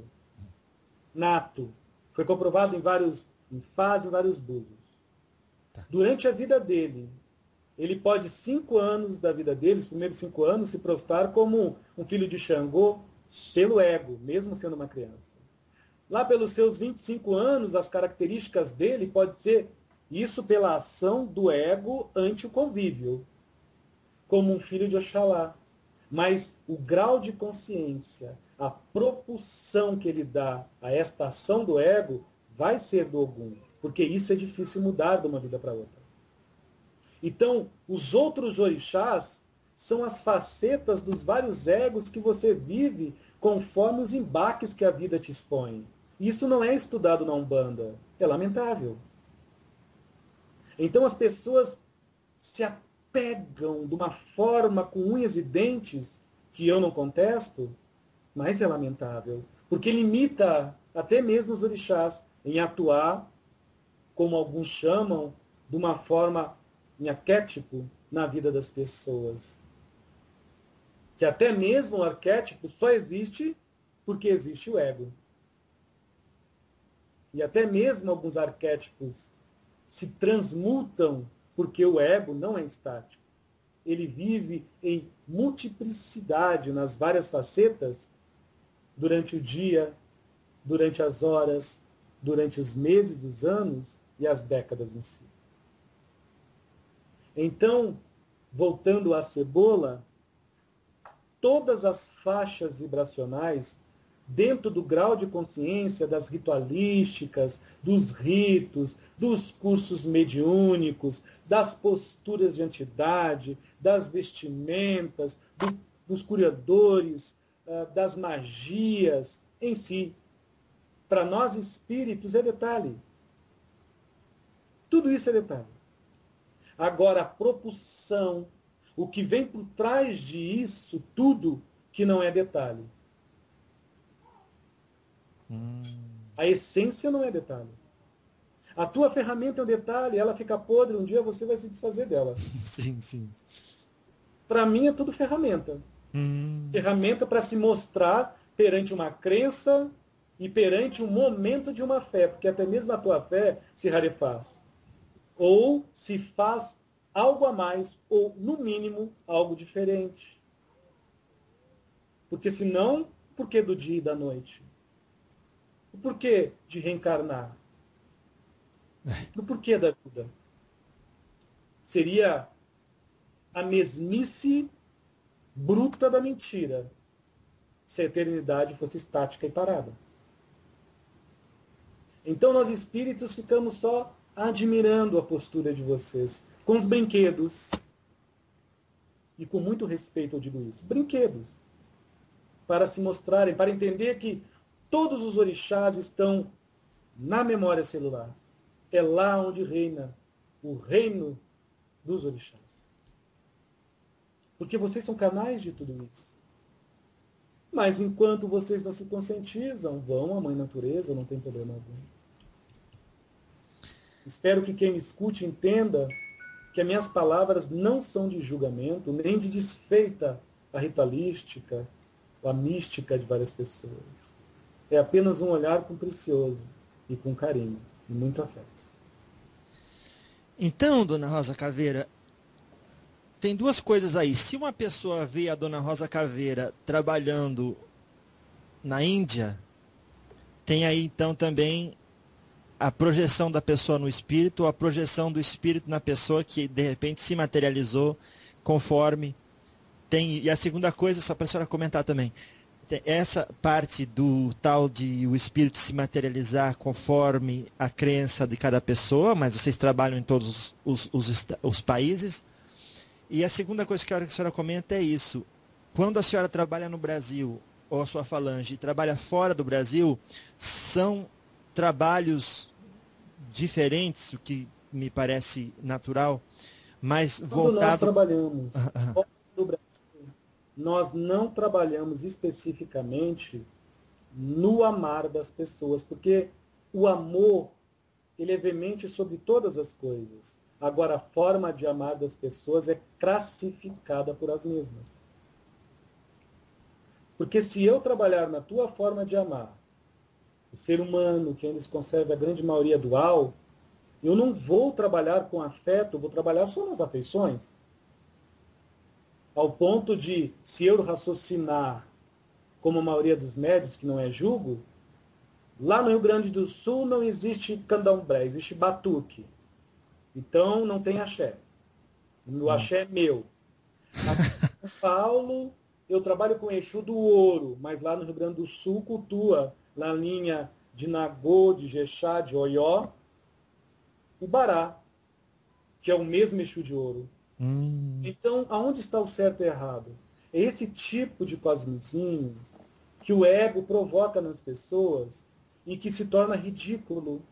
Nato. Foi comprovado em vários búzios. Tá. Durante a vida dele, ele pode, 5 anos da vida dele, os primeiros 5 anos, se prostrar como um filho de Xangô, pelo ego, mesmo sendo uma criança. Lá pelos seus 25 anos, as características dele pode ser isso pela ação do ego ante o convívio, como um filho de Oxalá. Mas o grau de consciência, a propulsão que ele dá a esta ação do ego, vai ser do Ogum, porque isso é difícil mudar de uma vida para outra. Então, os outros orixás são as facetas dos vários egos que você vive conforme os embates que a vida te expõe. Isso não é estudado na Umbanda. É lamentável. Então as pessoas se apegam de uma forma com unhas e dentes, que eu não contesto, mas é lamentável. Porque limita até mesmo os orixás em atuar, como alguns chamam, de uma forma em arquétipo na vida das pessoas. Que até mesmo o arquétipo só existe porque existe o ego. E até mesmo alguns arquétipos se transmutam porque o ego não é estático. Ele vive em multiplicidade nas várias facetas durante o dia, durante as horas, durante os meses, os anos e as décadas em si. Então, voltando à cebola, todas as faixas vibracionais, dentro do grau de consciência das ritualísticas, dos ritos, dos cursos mediúnicos, das posturas de entidade, das vestimentas, dos curadores, das magias em si. Para nós espíritos é detalhe. Tudo isso é detalhe. Agora, a propulsão, o que vem por trás disso tudo, que não é detalhe. A essência não é detalhe. A tua ferramenta é um detalhe, ela fica podre, um dia você vai se desfazer dela. Sim, sim. Para mim é tudo ferramenta. Ferramenta para se mostrar perante uma crença e perante um momento de uma fé, porque até mesmo a tua fé se rarefaz. Ou se faz algo a mais, ou, no mínimo, algo diferente. Porque senão, por que do dia e da noite? O porquê de reencarnar? O porquê da vida? Seria a mesmice bruta da mentira, se a eternidade fosse estática e parada. Então nós espíritos ficamos só admirando a postura de vocês, com os brinquedos. E com muito respeito eu digo isso. Brinquedos. Para se mostrarem, para entender que todos os orixás estão na memória celular. É lá onde reina o reino dos orixás. Porque vocês são canais de tudo isso. Mas enquanto vocês não se conscientizam, vão à Mãe Natureza, não tem problema algum. Espero que quem me escute entenda que as minhas palavras não são de julgamento, nem de desfeita a ritualística, a mística de várias pessoas. É apenas um olhar com precioso e com carinho e muito afeto. Então, Dona Rosa Caveira, tem duas coisas aí. Se uma pessoa vê a Dona Rosa Caveira trabalhando na Índia, tem aí então também a projeção da pessoa no espírito, ou a projeção do espírito na pessoa que de repente se materializou conforme tem. E a segunda coisa, só para a senhora comentar também, essa parte do tal de o espírito se materializar conforme a crença de cada pessoa, mas vocês trabalham em todos os países. E a segunda coisa que eu quero que a senhora comenta é isso. Quando a senhora trabalha no Brasil, ou a sua falange trabalha fora do Brasil, são trabalhos diferentes, o que me parece natural, mas Quando nós voltado... trabalhamos fora do Brasil, nós não trabalhamos especificamente no amar das pessoas, porque o amor, ele é veemente sobre todas as coisas. Agora, a forma de amar das pessoas é classificada por as mesmas. Porque se eu trabalhar na tua forma de amar, o ser humano, que ainda se conserva a grande maioria dual, eu não vou trabalhar com afeto, eu vou trabalhar só nas afeições. Ao ponto de, se eu raciocinar como a maioria dos médios, que não é julgo, lá no Rio Grande do Sul não existe candomblé, existe batuque. Então não tem axé. O axé é meu. Aqui em São Paulo, eu trabalho com Exu do ouro, mas lá no Rio Grande do Sul cultua, na linha de Nagô, de Jexá, de Oió, o Bará, que é o mesmo Exu de ouro. Então, aonde está o certo e errado? É esse tipo de cosmozinho que o ego provoca nas pessoas e que se torna ridículo.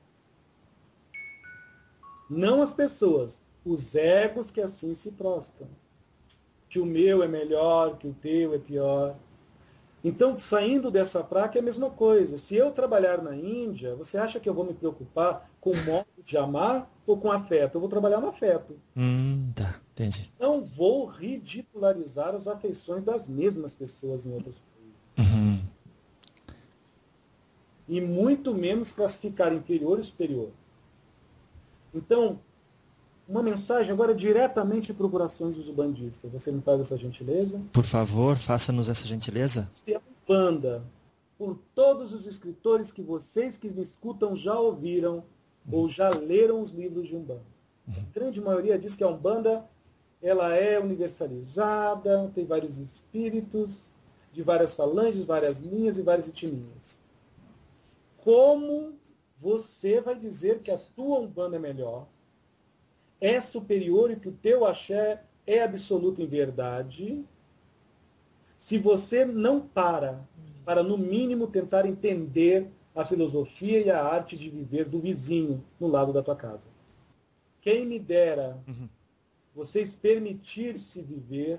Não as pessoas, os egos que assim se prostram. Que o meu é melhor, que o teu é pior. Então, saindo dessa prática é a mesma coisa. Se eu trabalhar na Índia, você acha que eu vou me preocupar com o modo de amar ou com afeto? Eu vou trabalhar no afeto. Tá, entendi. Não vou ridicularizar as afeições das mesmas pessoas em outros países. E muito menos classificar inferior e superior. Então, uma mensagem agora diretamente para o Corações dos Umbandistas. Você me faz essa gentileza? Por favor, faça-nos essa gentileza. Se a Umbanda, por todos os escritores que vocês que me escutam já ouviram ou já leram os livros de Umbanda. A grande maioria diz que a Umbanda ela é universalizada, tem vários espíritos, de várias falanges, várias linhas e várias etnias. Como você vai dizer que a tua Umbanda é melhor, é superior e que o teu axé é absoluto em verdade, se você não para, no mínimo, tentar entender a filosofia e a arte de viver do vizinho no lado da tua casa? Quem me dera vocês permitir-se viver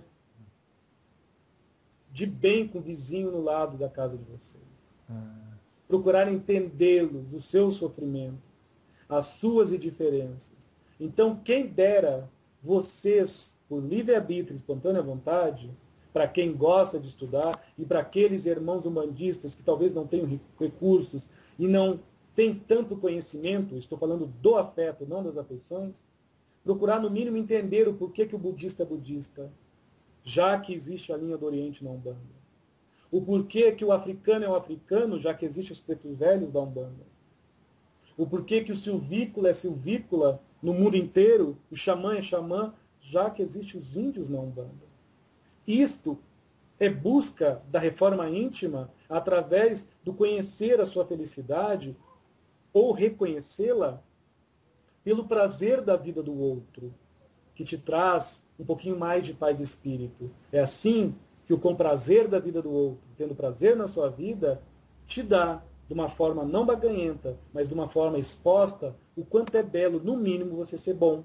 de bem com o vizinho no lado da casa de vocês. Procurar entendê-los, os seus sofrimentos, as suas indiferenças. Então, quem dera vocês, por livre-arbítrio e espontânea vontade, para quem gosta de estudar e para aqueles irmãos umbandistas que talvez não tenham recursos e não têm tanto conhecimento, estou falando do afeto, não das afeições, procurar no mínimo entender o porquê que o budista é budista, já que existe a linha do Oriente na Umbanda. O porquê que o africano é o africano, já que existem os pretos velhos da Umbanda. O porquê que o silvícola é silvícola no mundo inteiro, o xamã é xamã, já que existem os índios na Umbanda. Isto é busca da reforma íntima através do conhecer a sua felicidade ou reconhecê-la pelo prazer da vida do outro, que te traz um pouquinho mais de paz de espírito. É assim que o comprazer da vida do outro, tendo prazer na sua vida, te dá, de uma forma não baganhenta, mas de uma forma exposta, o quanto é belo, no mínimo, você ser bom,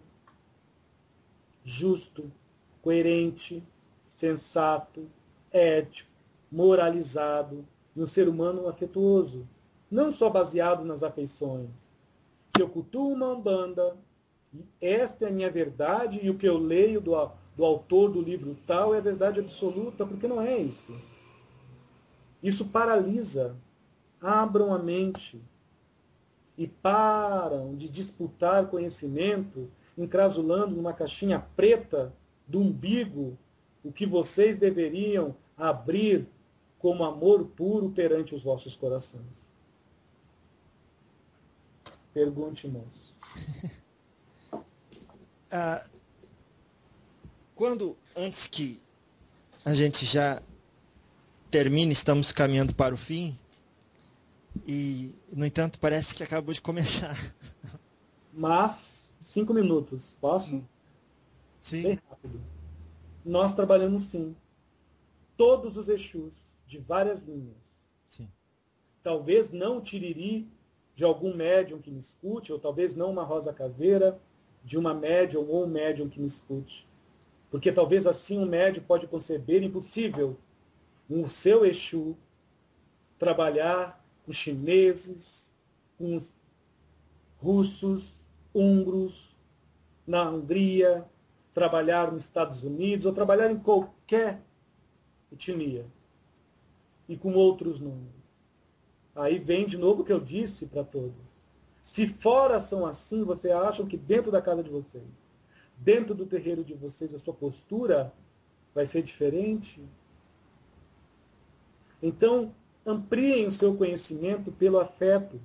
justo, coerente, sensato, ético, moralizado, e um ser humano afetuoso, não só baseado nas afeições. Que eu cultuo uma Umbanda, e esta é a minha verdade, e o que eu leio do autor do livro tal é a verdade absoluta, porque não é isso. Isso paralisa. Abram a mente e param de disputar conhecimento, encrasulando numa caixinha preta do umbigo o que vocês deveriam abrir como amor puro perante os vossos corações. Pergunte, moço. Antes que a gente já termine, estamos caminhando para o fim, e, no entanto, parece que acabou de começar. Mas, 5 minutos, posso? Sim. Bem rápido. Nós trabalhamos, sim, todos os Exus, de várias linhas. Sim. Talvez não o Tiriri de algum médium que me escute, ou talvez não uma Rosa Caveira de uma médium ou um médium que me escute. Porque talvez assim um médium pode conceber impossível o seu Exu trabalhar com chineses, com os russos, húngaros, na Hungria, trabalhar nos Estados Unidos, ou trabalhar em qualquer etnia, e com outros nomes. Aí vem de novo o que eu disse para todos. Se fora são assim, vocês acham que dentro da casa de vocês, dentro do terreiro de vocês, a sua postura vai ser diferente? Então, ampliem o seu conhecimento pelo afeto.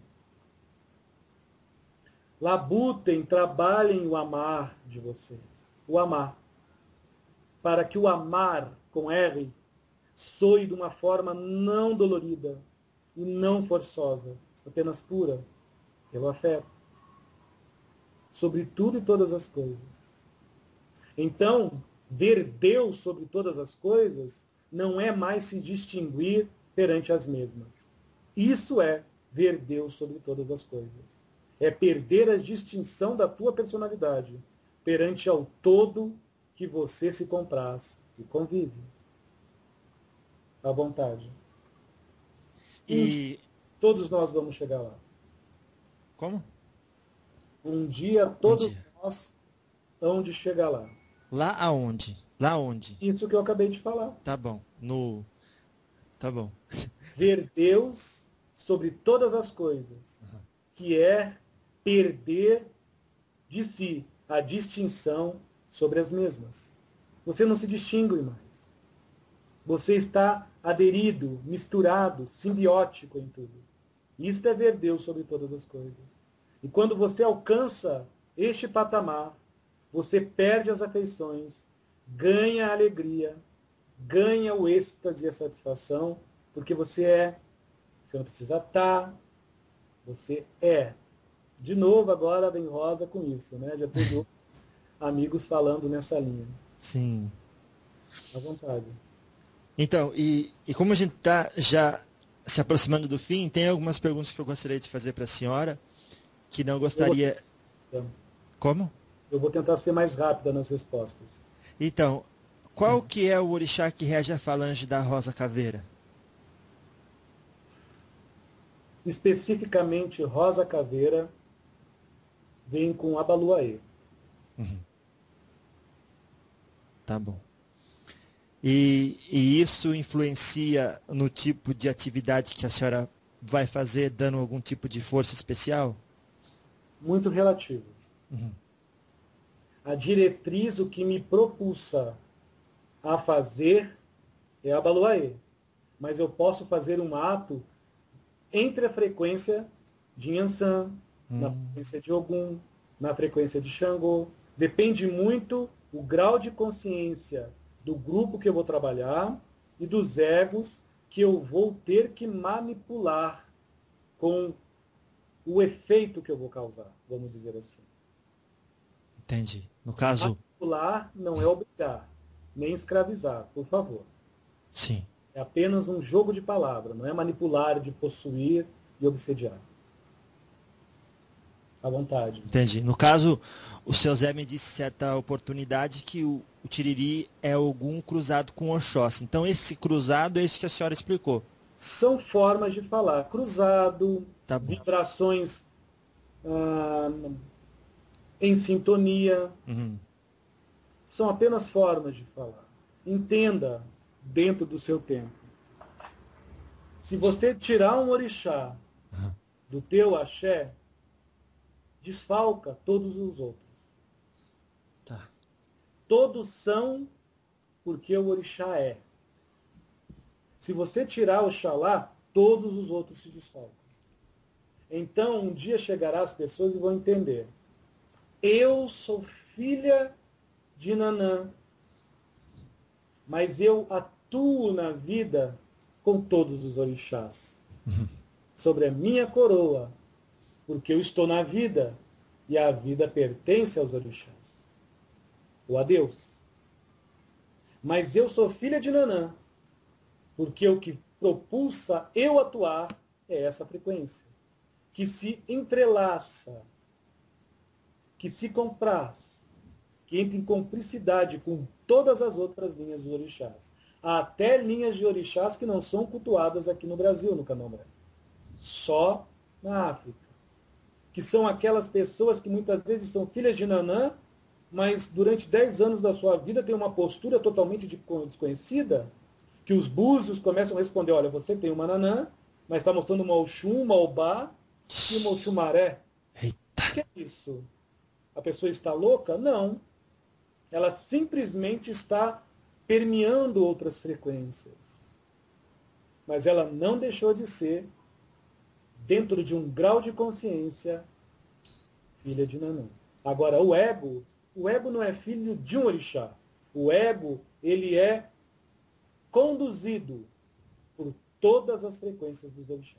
Labutem, trabalhem o amar de vocês. O amar. Para que o amar, com R, soe de uma forma não dolorida e não forçosa, apenas pura, pelo afeto. Sobre tudo e todas as coisas. Então, ver Deus sobre todas as coisas não é mais se distinguir perante as mesmas. Isso é ver Deus sobre todas as coisas. É perder a distinção da tua personalidade perante ao todo que você se compraz e convive. À vontade. E Todos nós vamos chegar lá. como? Um dia todos dia. nós hão de chegar lá. Lá aonde? Lá onde? Isso que eu acabei de falar. Tá bom. Tá bom. Ver Deus sobre todas as coisas, que é perder de si a distinção sobre as mesmas. Você não se distingue mais. Você está aderido, misturado, simbiótico em tudo. Isto é ver Deus sobre todas as coisas. E quando você alcança este patamar, você perde as afeições, ganha a alegria, ganha o êxtase e a satisfação, porque você é. Você não precisa estar, você é. De novo, agora vem Rosa com isso, né? Já teve outros amigos falando nessa linha. Sim. À vontade. Então, e como a gente está já se aproximando do fim, tem algumas perguntas que eu gostaria de fazer para a senhora, que não gostaria... Como? Eu vou tentar ser mais rápida nas respostas. Então, qual que é o orixá que rege a falange da Rosa Caveira? Especificamente, Rosa Caveira vem com Abaluaê. Tá bom. E isso influencia no tipo de atividade que a senhora vai fazer, dando algum tipo de força especial? Muito relativo. A diretriz, o que me propulsa a fazer é Abaluaê. Mas eu posso fazer um ato entre a frequência de Yansan, na frequência de Ogum, na frequência de Xangô. Depende muito o grau de consciência do grupo que eu vou trabalhar e dos egos que eu vou ter que manipular com o efeito que eu vou causar, vamos dizer assim. Entendi. No caso... Manipular não é obrigar, nem escravizar, por favor. Sim. É apenas um jogo de palavra, não é manipular, de possuir e obsediar. À vontade. Entendi. No caso, o seu Zé me disse certa oportunidade que o Tiriri é algum cruzado com Oxóssi. Então, esse cruzado é isso que a senhora explicou. São formas de falar. Cruzado, Tá bom. vibrações em sintonia. São apenas formas de falar. Entenda dentro do seu tempo. Se você tirar um orixá do teu axé, desfalca todos os outros. Tá. Todos são porque o orixá é. Se você tirar o Oxalá, todos os outros se desfalcam. Então, um dia chegará as pessoas e vão entender. Eu sou filha de Nanã, mas eu atuo na vida com todos os orixás. Sobre a minha coroa, porque eu estou na vida e a vida pertence aos orixás. Ou a Deus. Mas eu sou filha de Nanã, porque o que propulsa eu atuar é essa frequência, que se entrelaça, que se compraz, que entra em cumplicidade com todas as outras linhas de orixás. Há até linhas de orixás que não são cultuadas aqui no Brasil, no Candomblé. Só na África. Que são aquelas pessoas que muitas vezes são filhas de Nanã, mas durante 10 anos da sua vida tem uma postura totalmente desconhecida, que os búzios começam a responder, olha, você tem uma Nanã, mas está mostrando uma Oxum, uma Obá e uma Oxumaré. O que é isso? A pessoa está louca? Não. Ela simplesmente está permeando outras frequências. Mas ela não deixou de ser, dentro de um grau de consciência, filha de Nanã. Agora, o ego não é filho de um orixá. O ego, ele é conduzido por todas as frequências dos orixás.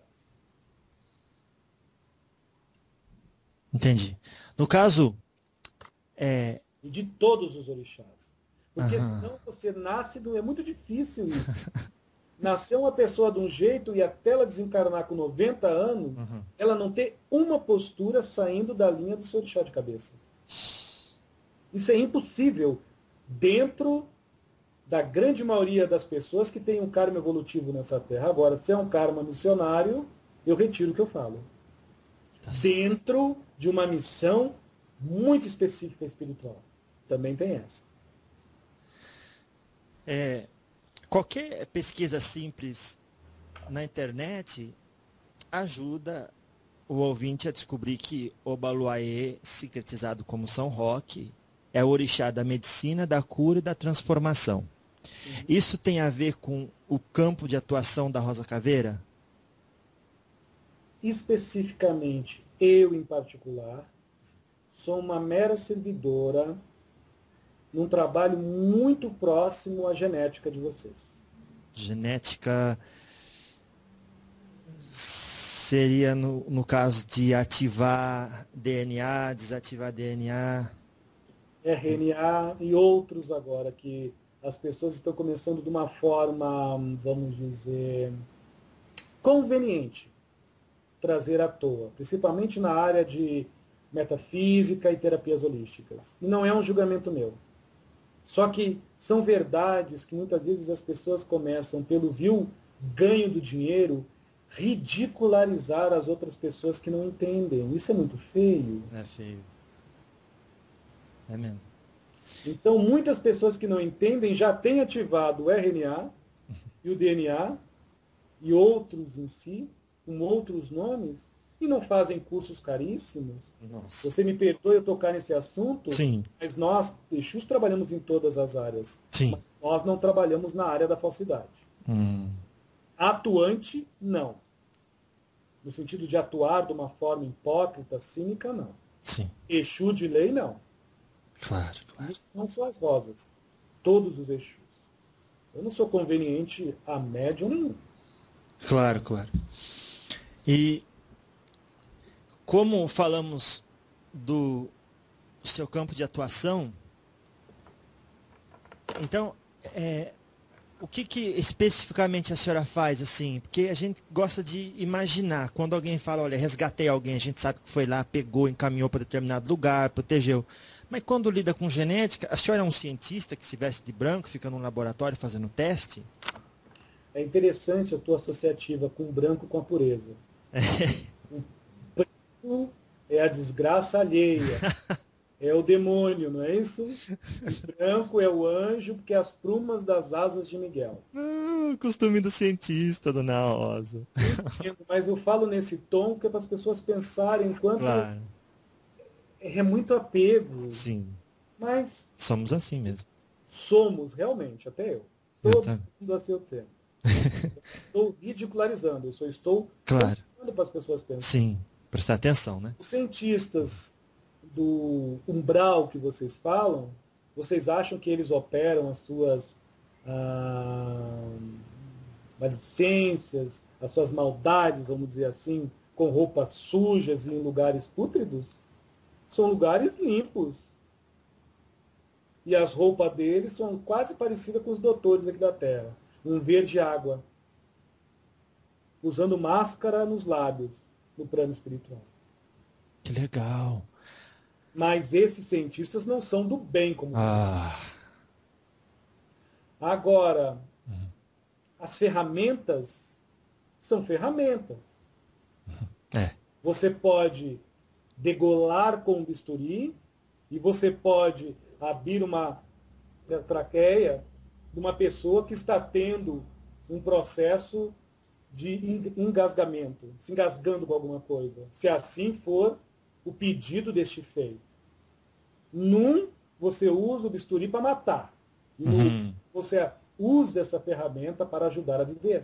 Entendi. No caso, E de todos os orixás. Porque senão você nasce... É muito difícil isso. Nasceu uma pessoa de um jeito e até ela desencarnar com 90 anos, ela não ter uma postura saindo da linha do seu orixá de cabeça. Isso é impossível dentro da grande maioria das pessoas que tem um karma evolutivo nessa Terra. Agora, se é um karma missionário, eu retiro o que eu falo. Dentro de uma missão muito específica espiritual. Também tem essa. Qualquer pesquisa simples na internet ajuda o ouvinte a descobrir que Obaluayê, secretizado como São Roque, é o orixá da medicina, da cura e da transformação. Isso tem a ver com o campo de atuação da Rosa Caveira? Especificamente, eu em particular, sou uma mera servidora num trabalho muito próximo à genética de vocês. Genética seria no caso de ativar DNA, desativar DNA... RNA e outros agora, que as pessoas estão começando de uma forma, vamos dizer, conveniente, trazer à toa, principalmente na área de metafísica e terapias holísticas. E não é um julgamento meu. Só que são verdades que muitas vezes as pessoas começam, pelo vil ganho do dinheiro, ridicularizar as outras pessoas que não entendem. Isso é muito feio. É feio. É mesmo. Então, muitas pessoas que não entendem já têm ativado o RNA e o DNA e outros em si, com outros nomes, e não fazem cursos caríssimos. Nossa. Você me perdoe eu tocar nesse assunto, Sim. mas nós, Exus, trabalhamos em todas as áreas. Sim. Mas nós não trabalhamos na área da falsidade. Atuante, não. No sentido de atuar de uma forma hipócrita, cínica, não. Sim. Exu de lei, não. Claro, claro. Isso não são as rosas. Todos os Exus. Eu não sou conveniente a médium nenhum. Claro, claro. E como falamos do seu campo de atuação, então, o que especificamente a senhora faz, assim? Porque a gente gosta de imaginar, quando alguém fala, olha, resgatei alguém, a gente sabe que foi lá, pegou, encaminhou para determinado lugar, protegeu. Mas quando lida com genética, a senhora é um cientista que se veste de branco, fica num laboratório fazendo teste? É interessante a tua associativa com o branco com a pureza. O branco é a desgraça alheia. É o demônio, não é isso? O branco é o anjo, porque é as plumas das asas de Miguel. Costume do cientista, dona Rosa. Entendo, mas eu falo nesse tom que é para as pessoas pensarem enquanto Claro. É muito apego. Sim. Mas Somos assim mesmo. somos, realmente, até eu. Todo mundo a seu tempo. Estou ridicularizando, eu só estou Claro. falando para as pessoas pensarem. Sim. Prestar atenção, né? Os cientistas do umbral que vocês falam, vocês acham que eles operam as suas maledicências, as suas maldades, vamos dizer assim, com roupas sujas e em lugares pútridos? São lugares limpos. E as roupas deles são quase parecidas com os doutores aqui da Terra. Um verde água. Usando máscara nos lábios, no plano espiritual. Que legal. Mas esses cientistas não são do bem como Agora, as ferramentas são ferramentas. Você pode degolar com um bisturi e você pode abrir uma traqueia de uma pessoa que está tendo um processo de engasgamento, se engasgando com alguma coisa, se assim for o pedido deste feito. Num, você usa o bisturi para matar. No, você usa essa ferramenta para ajudar a viver.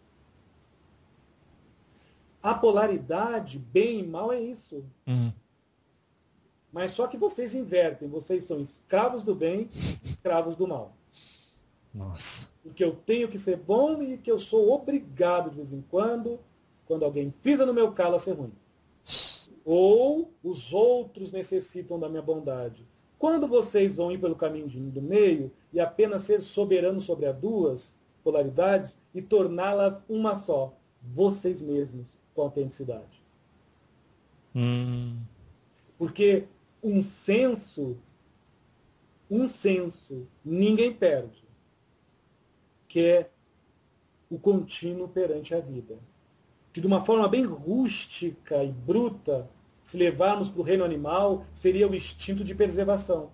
A polaridade, bem e mal, é isso. Mas só que vocês invertem. Vocês são escravos do bem, escravos do mal. Nossa. Porque eu tenho que ser bom e que eu sou obrigado, de vez em quando alguém pisa no meu calo, a ser ruim. Ou os outros necessitam da minha bondade. Quando vocês vão ir pelo caminho do meio e apenas ser soberanos sobre as duas polaridades e torná-las uma só, vocês mesmos, com autenticidade. Porque um senso ninguém perde, que é o contínuo perante a vida. Que de uma forma bem rústica e bruta, se levarmos para o reino animal, seria o instinto de preservação.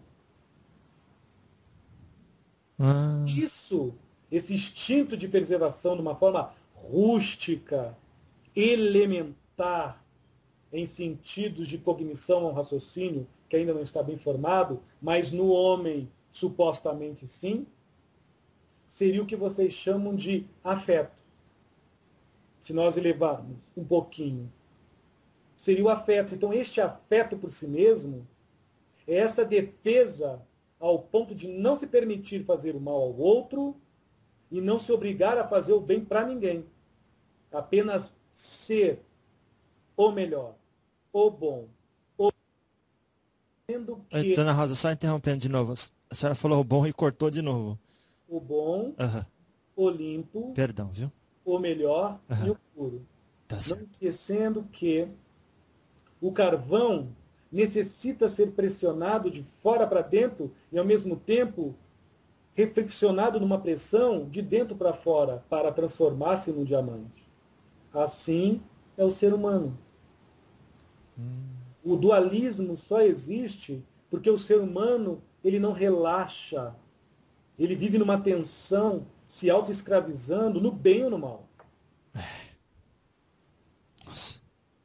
Esse instinto de preservação, de uma forma rústica, elementar, em sentidos de cognição ao raciocínio, que ainda não está bem formado, mas no homem, supostamente sim, seria o que vocês chamam de afeto. Se nós elevarmos um pouquinho, seria o afeto. Então, este afeto por si mesmo é essa defesa ao ponto de não se permitir fazer o mal ao outro e não se obrigar a fazer o bem para ninguém. Apenas ser o melhor, o bom, o sendo que Dona Rosa, só interrompendo de novo. A senhora falou o bom e cortou de novo. o bom, o limpo, Perdão, viu? o melhor e o puro. Tá Não certo. esquecendo que o carvão necessita ser pressionado de fora para dentro e, ao mesmo tempo, reflexionado numa pressão de dentro para fora para transformar-se num diamante. Assim é o ser humano. O dualismo só existe porque o ser humano ele não relaxa. Ele vive numa tensão, se auto-escravizando no bem ou no mal. Nossa.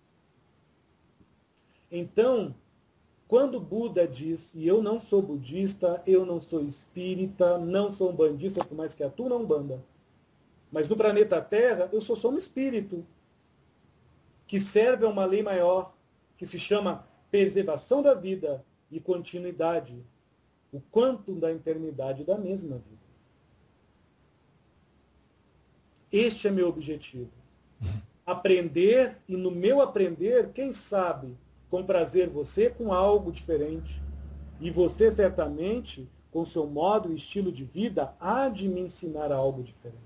Então, quando Buda diz, e eu não sou budista, eu não sou espírita, não sou umbandista, por mais que atue na Umbanda, mas no planeta Terra eu sou só um espírito que serve a uma lei maior, que se chama preservação da vida e continuidade, o quantum da eternidade da mesma vida. Este é meu objetivo. Aprender, e no meu aprender, quem sabe, comprazer você com algo diferente. E você, certamente, com seu modo e estilo de vida, há de me ensinar algo diferente.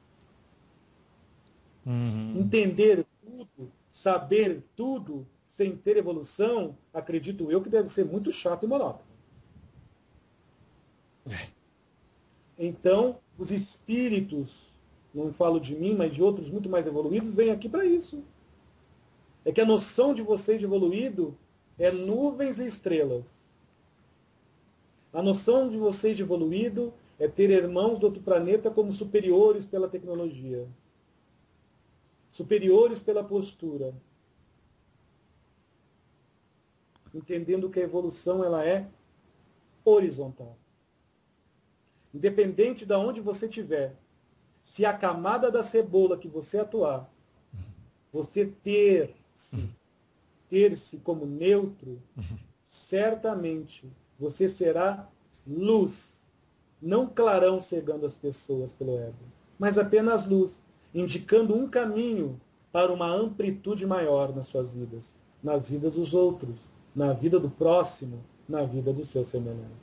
Entender tudo, saber tudo, sem ter evolução, acredito eu que deve ser muito chato e monótono. Então, os espíritos, não falo de mim, mas de outros muito mais evoluídos, vêm aqui para isso. É que a noção de vocês de evoluído é nuvens e estrelas. A noção de vocês de evoluído é ter irmãos do outro planeta como superiores pela tecnologia. Superiores pela postura. Entendendo que a evolução ela é horizontal. Independente de onde você estiver, se a camada da cebola que você atuar, você ter-se manter-se como neutro, certamente você será luz, não clarão cegando as pessoas pelo ego, mas apenas luz, indicando um caminho para uma amplitude maior nas suas vidas, nas vidas dos outros, na vida do próximo, na vida dos seus semelhantes.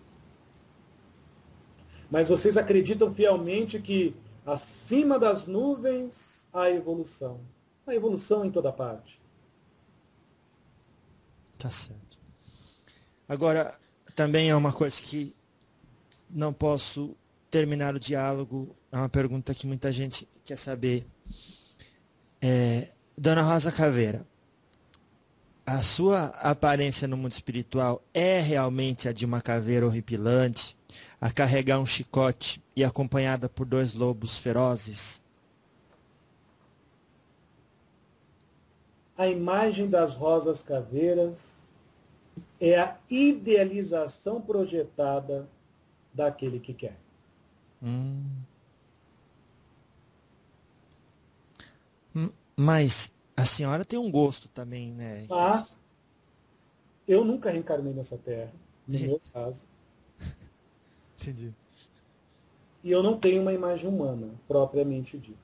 Mas vocês acreditam fielmente que acima das nuvens há evolução. Há evolução em toda parte. Tá certo. Agora, também é uma coisa que não posso terminar o diálogo. É uma pergunta que muita gente quer saber. Dona Rosa Caveira, a sua aparência no mundo espiritual é realmente a de uma caveira horripilante, a carregar um chicote e acompanhada por dois lobos ferozes? A imagem das rosas caveiras é a idealização projetada daquele que quer. Mas a senhora tem um gosto também, né? Mas eu nunca reencarnei nessa terra, no meu caso. Entendi. E eu não tenho uma imagem humana, propriamente dita.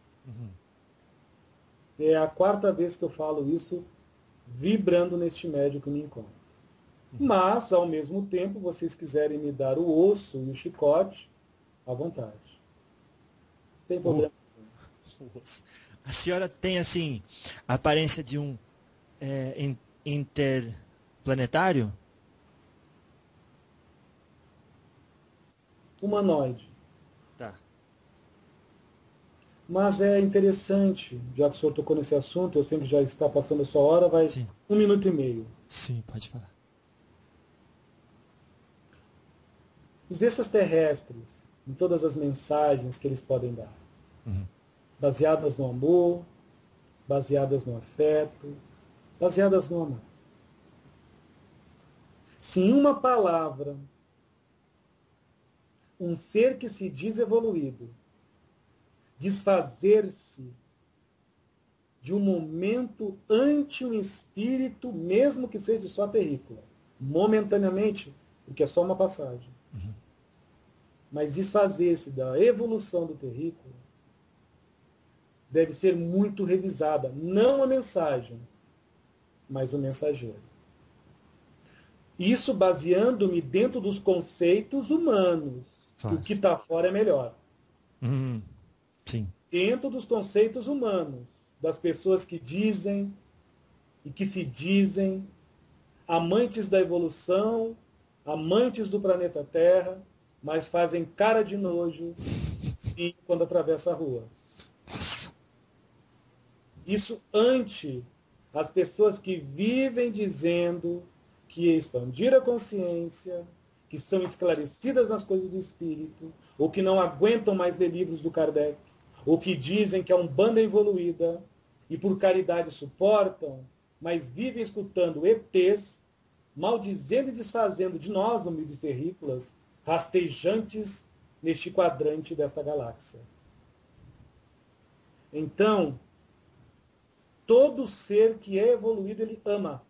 É a quarta vez que eu falo isso, vibrando neste médio que me encontro. Mas, ao mesmo tempo, vocês quiserem me dar o osso e o chicote, à vontade. Não tem problema. A senhora tem, assim, a aparência de um interplanetário? Humanoide. Tá. Mas é interessante, já que o senhor tocou nesse assunto, eu sei que já está passando a sua hora, vai Sim. 1 minuto e meio. Sim, pode falar. Os extraterrestres, em todas as mensagens que eles podem dar, baseadas no amor, baseadas no afeto, baseadas no amor. Se em uma palavra, um ser que se diz evoluído, desfazer-se de um momento ante um espírito, mesmo que seja só terrícola, momentaneamente, porque é só uma passagem, mas desfazer-se da evolução do terrícola deve ser muito revisada, não a mensagem, mas o mensageiro. Isso baseando-me dentro dos conceitos humanos. Claro. O que está fora é melhor. Sim. Dentro dos conceitos humanos, das pessoas que dizem e que se dizem amantes da evolução, amantes do planeta Terra, mas fazem cara de nojo, sim, quando atravessa a rua. Nossa. Isso ante as pessoas que vivem dizendo que expandir a consciência, que são esclarecidas nas coisas do espírito, ou que não aguentam mais ler livros do Kardec, ou que dizem que é Umbanda evoluída e por caridade suportam, mas vivem escutando ETs, maldizendo e desfazendo de nós, humildes terrícolas, rastejantes neste quadrante desta galáxia. Então, todo ser que é evoluído, ele ama.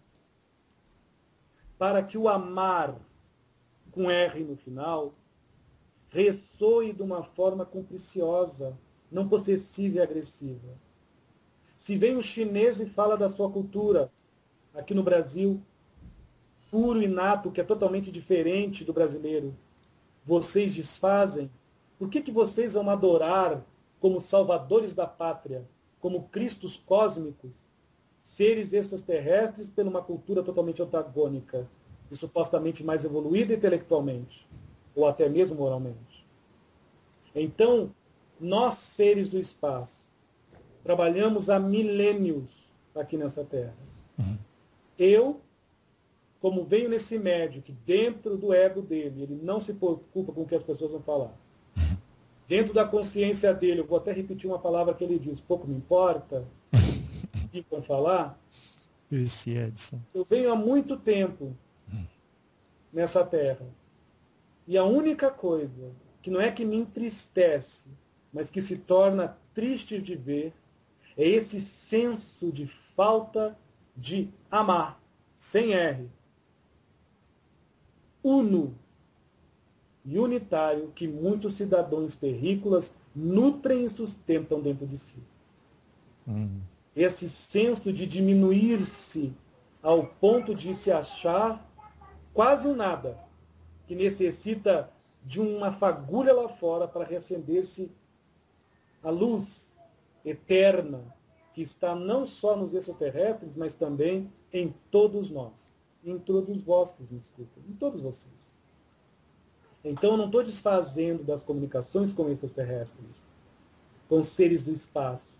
Para que o amar, com R no final, ressoe de uma forma compriciosa, não possessiva e agressiva. Se vem o chinês e fala da sua cultura, aqui no Brasil, puro e nato, que é totalmente diferente do brasileiro, vocês desfazem, por que vocês vão adorar como salvadores da pátria, como cristos cósmicos, seres extraterrestres por uma cultura totalmente antagônica e supostamente mais evoluída intelectualmente, ou até mesmo moralmente? Então, nós, seres do espaço, trabalhamos há milênios aqui nessa Terra. Eu, como venho nesse médio, que dentro do ego dele, ele não se preocupa com o que as pessoas vão falar. Dentro da consciência dele, eu vou até repetir uma palavra que ele diz, pouco me importa, o que vão falar. Esse Edson. Eu venho há muito tempo nessa Terra. E a única coisa que não é que me entristece, mas que se torna triste de ver, é esse senso de falta de amar, sem R, uno e unitário, que muitos cidadãos terrícolas nutrem e sustentam dentro de si. Esse senso de diminuir-se ao ponto de se achar quase um nada, que necessita de uma fagulha lá fora para reacender-se a luz eterna que está não só nos extraterrestres, mas também em todos nós, em todos vós que me escutam, em todos vocês. Então eu não estou desfazendo das comunicações com extraterrestres, com seres do espaço,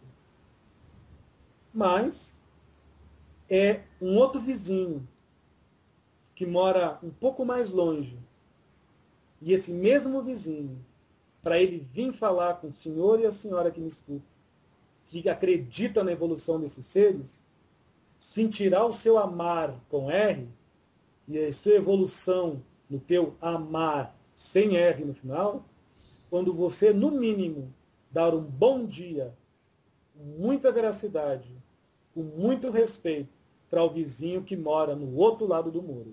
mas é um outro vizinho que mora um pouco mais longe. E esse mesmo vizinho, para ele vir falar com o senhor e a senhora que me escutam, que acredita na evolução desses seres, sentirá o seu amar com R e a sua evolução no teu amar sem R no final, quando você, no mínimo, dar um bom dia, com muita veracidade, com muito respeito para o vizinho que mora no outro lado do muro.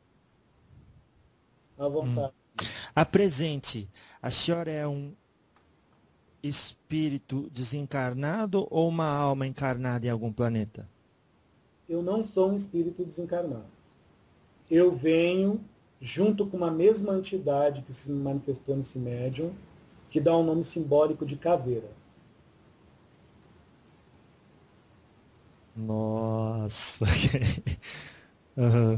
À vontade. Apresente, a senhora é um espírito desencarnado ou uma alma encarnada em algum planeta? Eu não sou um espírito desencarnado. Eu venho junto com uma mesma entidade que se manifestou nesse médium, que dá um nome simbólico de caveira. Nossa. Uhum.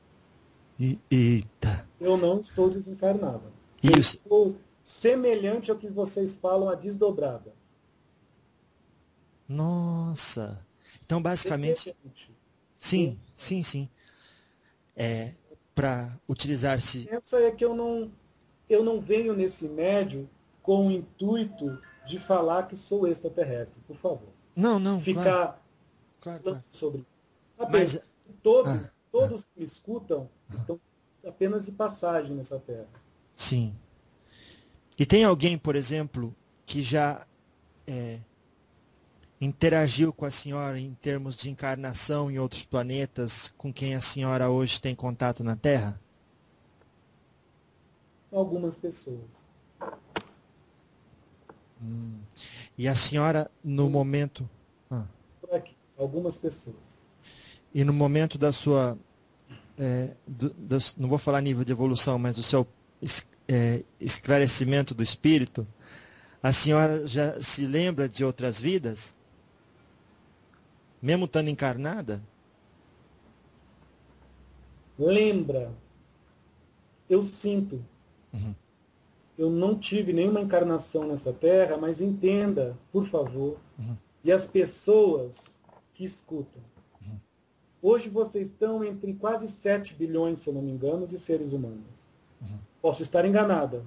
Eita. Eu não estou desencarnado. Isso. Eu estou semelhante ao que vocês falam, a desdobrada. Nossa. Então, basicamente... Sim. Para utilizar-se... Essa é que eu não venho nesse médium com o intuito de falar que sou extraterrestre, por favor. Não, Ficar claro. sobre isso. Mas... Todos que me escutam estão apenas de passagem nessa terra. Sim. E tem alguém, por exemplo, que já interagiu com a senhora em termos de encarnação em outros planetas, com quem a senhora hoje tem contato na Terra? Algumas pessoas. E a senhora, no momento... Por aqui, algumas pessoas. E no momento da sua... não vou falar nível de evolução, mas do seu esclarecimento do espírito, a senhora já se lembra de outras vidas? Mesmo estando encarnada? Lembra. Eu sinto. Eu não tive nenhuma encarnação nessa terra, mas entenda, por favor, e as pessoas que escutam. Hoje vocês estão entre quase 7 bilhões, se eu não me engano, de seres humanos. Posso estar enganada.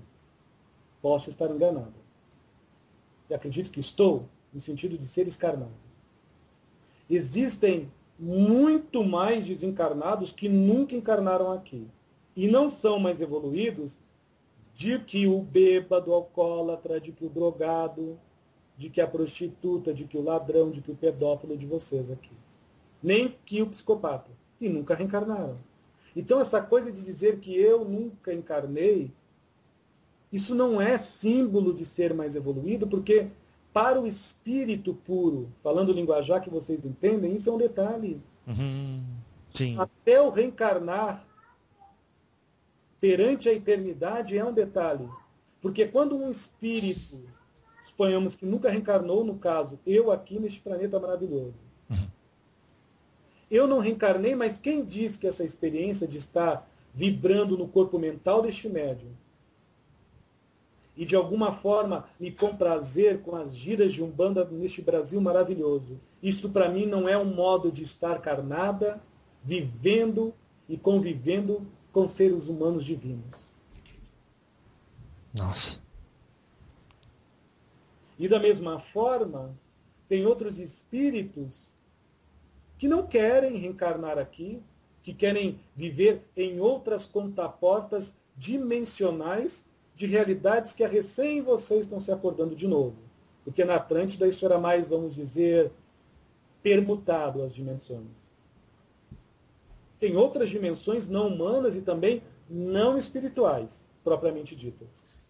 E acredito que estou, no sentido de seres carnados. Existem muito mais desencarnados que nunca encarnaram aqui. E não são mais evoluídos de que o bêbado, o alcoólatra, de que o drogado, de que a prostituta, de que o ladrão, de que o pedófilo de vocês aqui. Nem que o psicopata. E nunca reencarnaram. Então essa coisa de dizer que eu nunca encarnei, isso não é símbolo de ser mais evoluído, porque para o espírito puro, falando o linguajar que vocês entendem, isso é um detalhe. Sim. Até o reencarnar perante a eternidade é um detalhe. Porque quando um espírito, suponhamos que nunca reencarnou, no caso, eu aqui neste planeta maravilhoso, eu não reencarnei, mas quem diz que essa experiência de estar vibrando no corpo mental deste médium e de alguma forma me comprazer com as giras de Umbanda neste Brasil maravilhoso, isso para mim não é um modo de estar carnada, vivendo e convivendo com seres humanos divinos. Nossa. E da mesma forma, tem outros espíritos que não querem reencarnar aqui, que querem viver em outras contaportas dimensionais de realidades que a recém vocês estão se acordando de novo. Porque na Atlântida isso era mais, vamos dizer, permutado as dimensões. Tem outras dimensões não humanas e também não espirituais, propriamente ditas.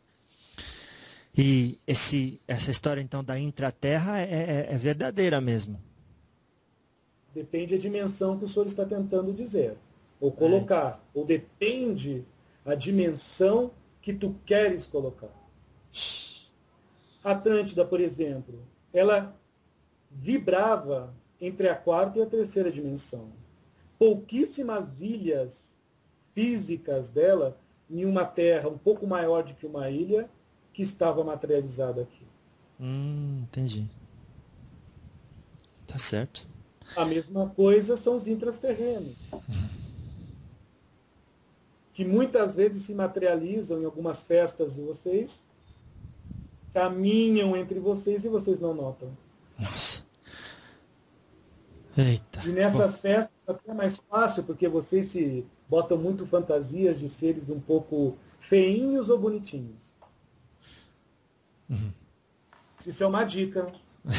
E essa história, então, da intraterra é verdadeira mesmo. Depende da dimensão que o senhor está tentando dizer, ou colocar. Ou depende a dimensão que tu queres colocar. A Atlântida, por exemplo, ela vibrava entre a quarta e a terceira dimensão. Pouquíssimas ilhas físicas dela em uma terra um pouco maior do que uma ilha que estava materializada aqui. Entendi. Tá certo. A mesma coisa são os intraterrenos, que muitas vezes se materializam em algumas festas de vocês, caminham entre vocês e vocês não notam. Nossa. Eita. E nessas festas até é mais fácil, porque vocês se botam muito fantasias de seres um pouco feinhos ou bonitinhos. Isso é uma dica.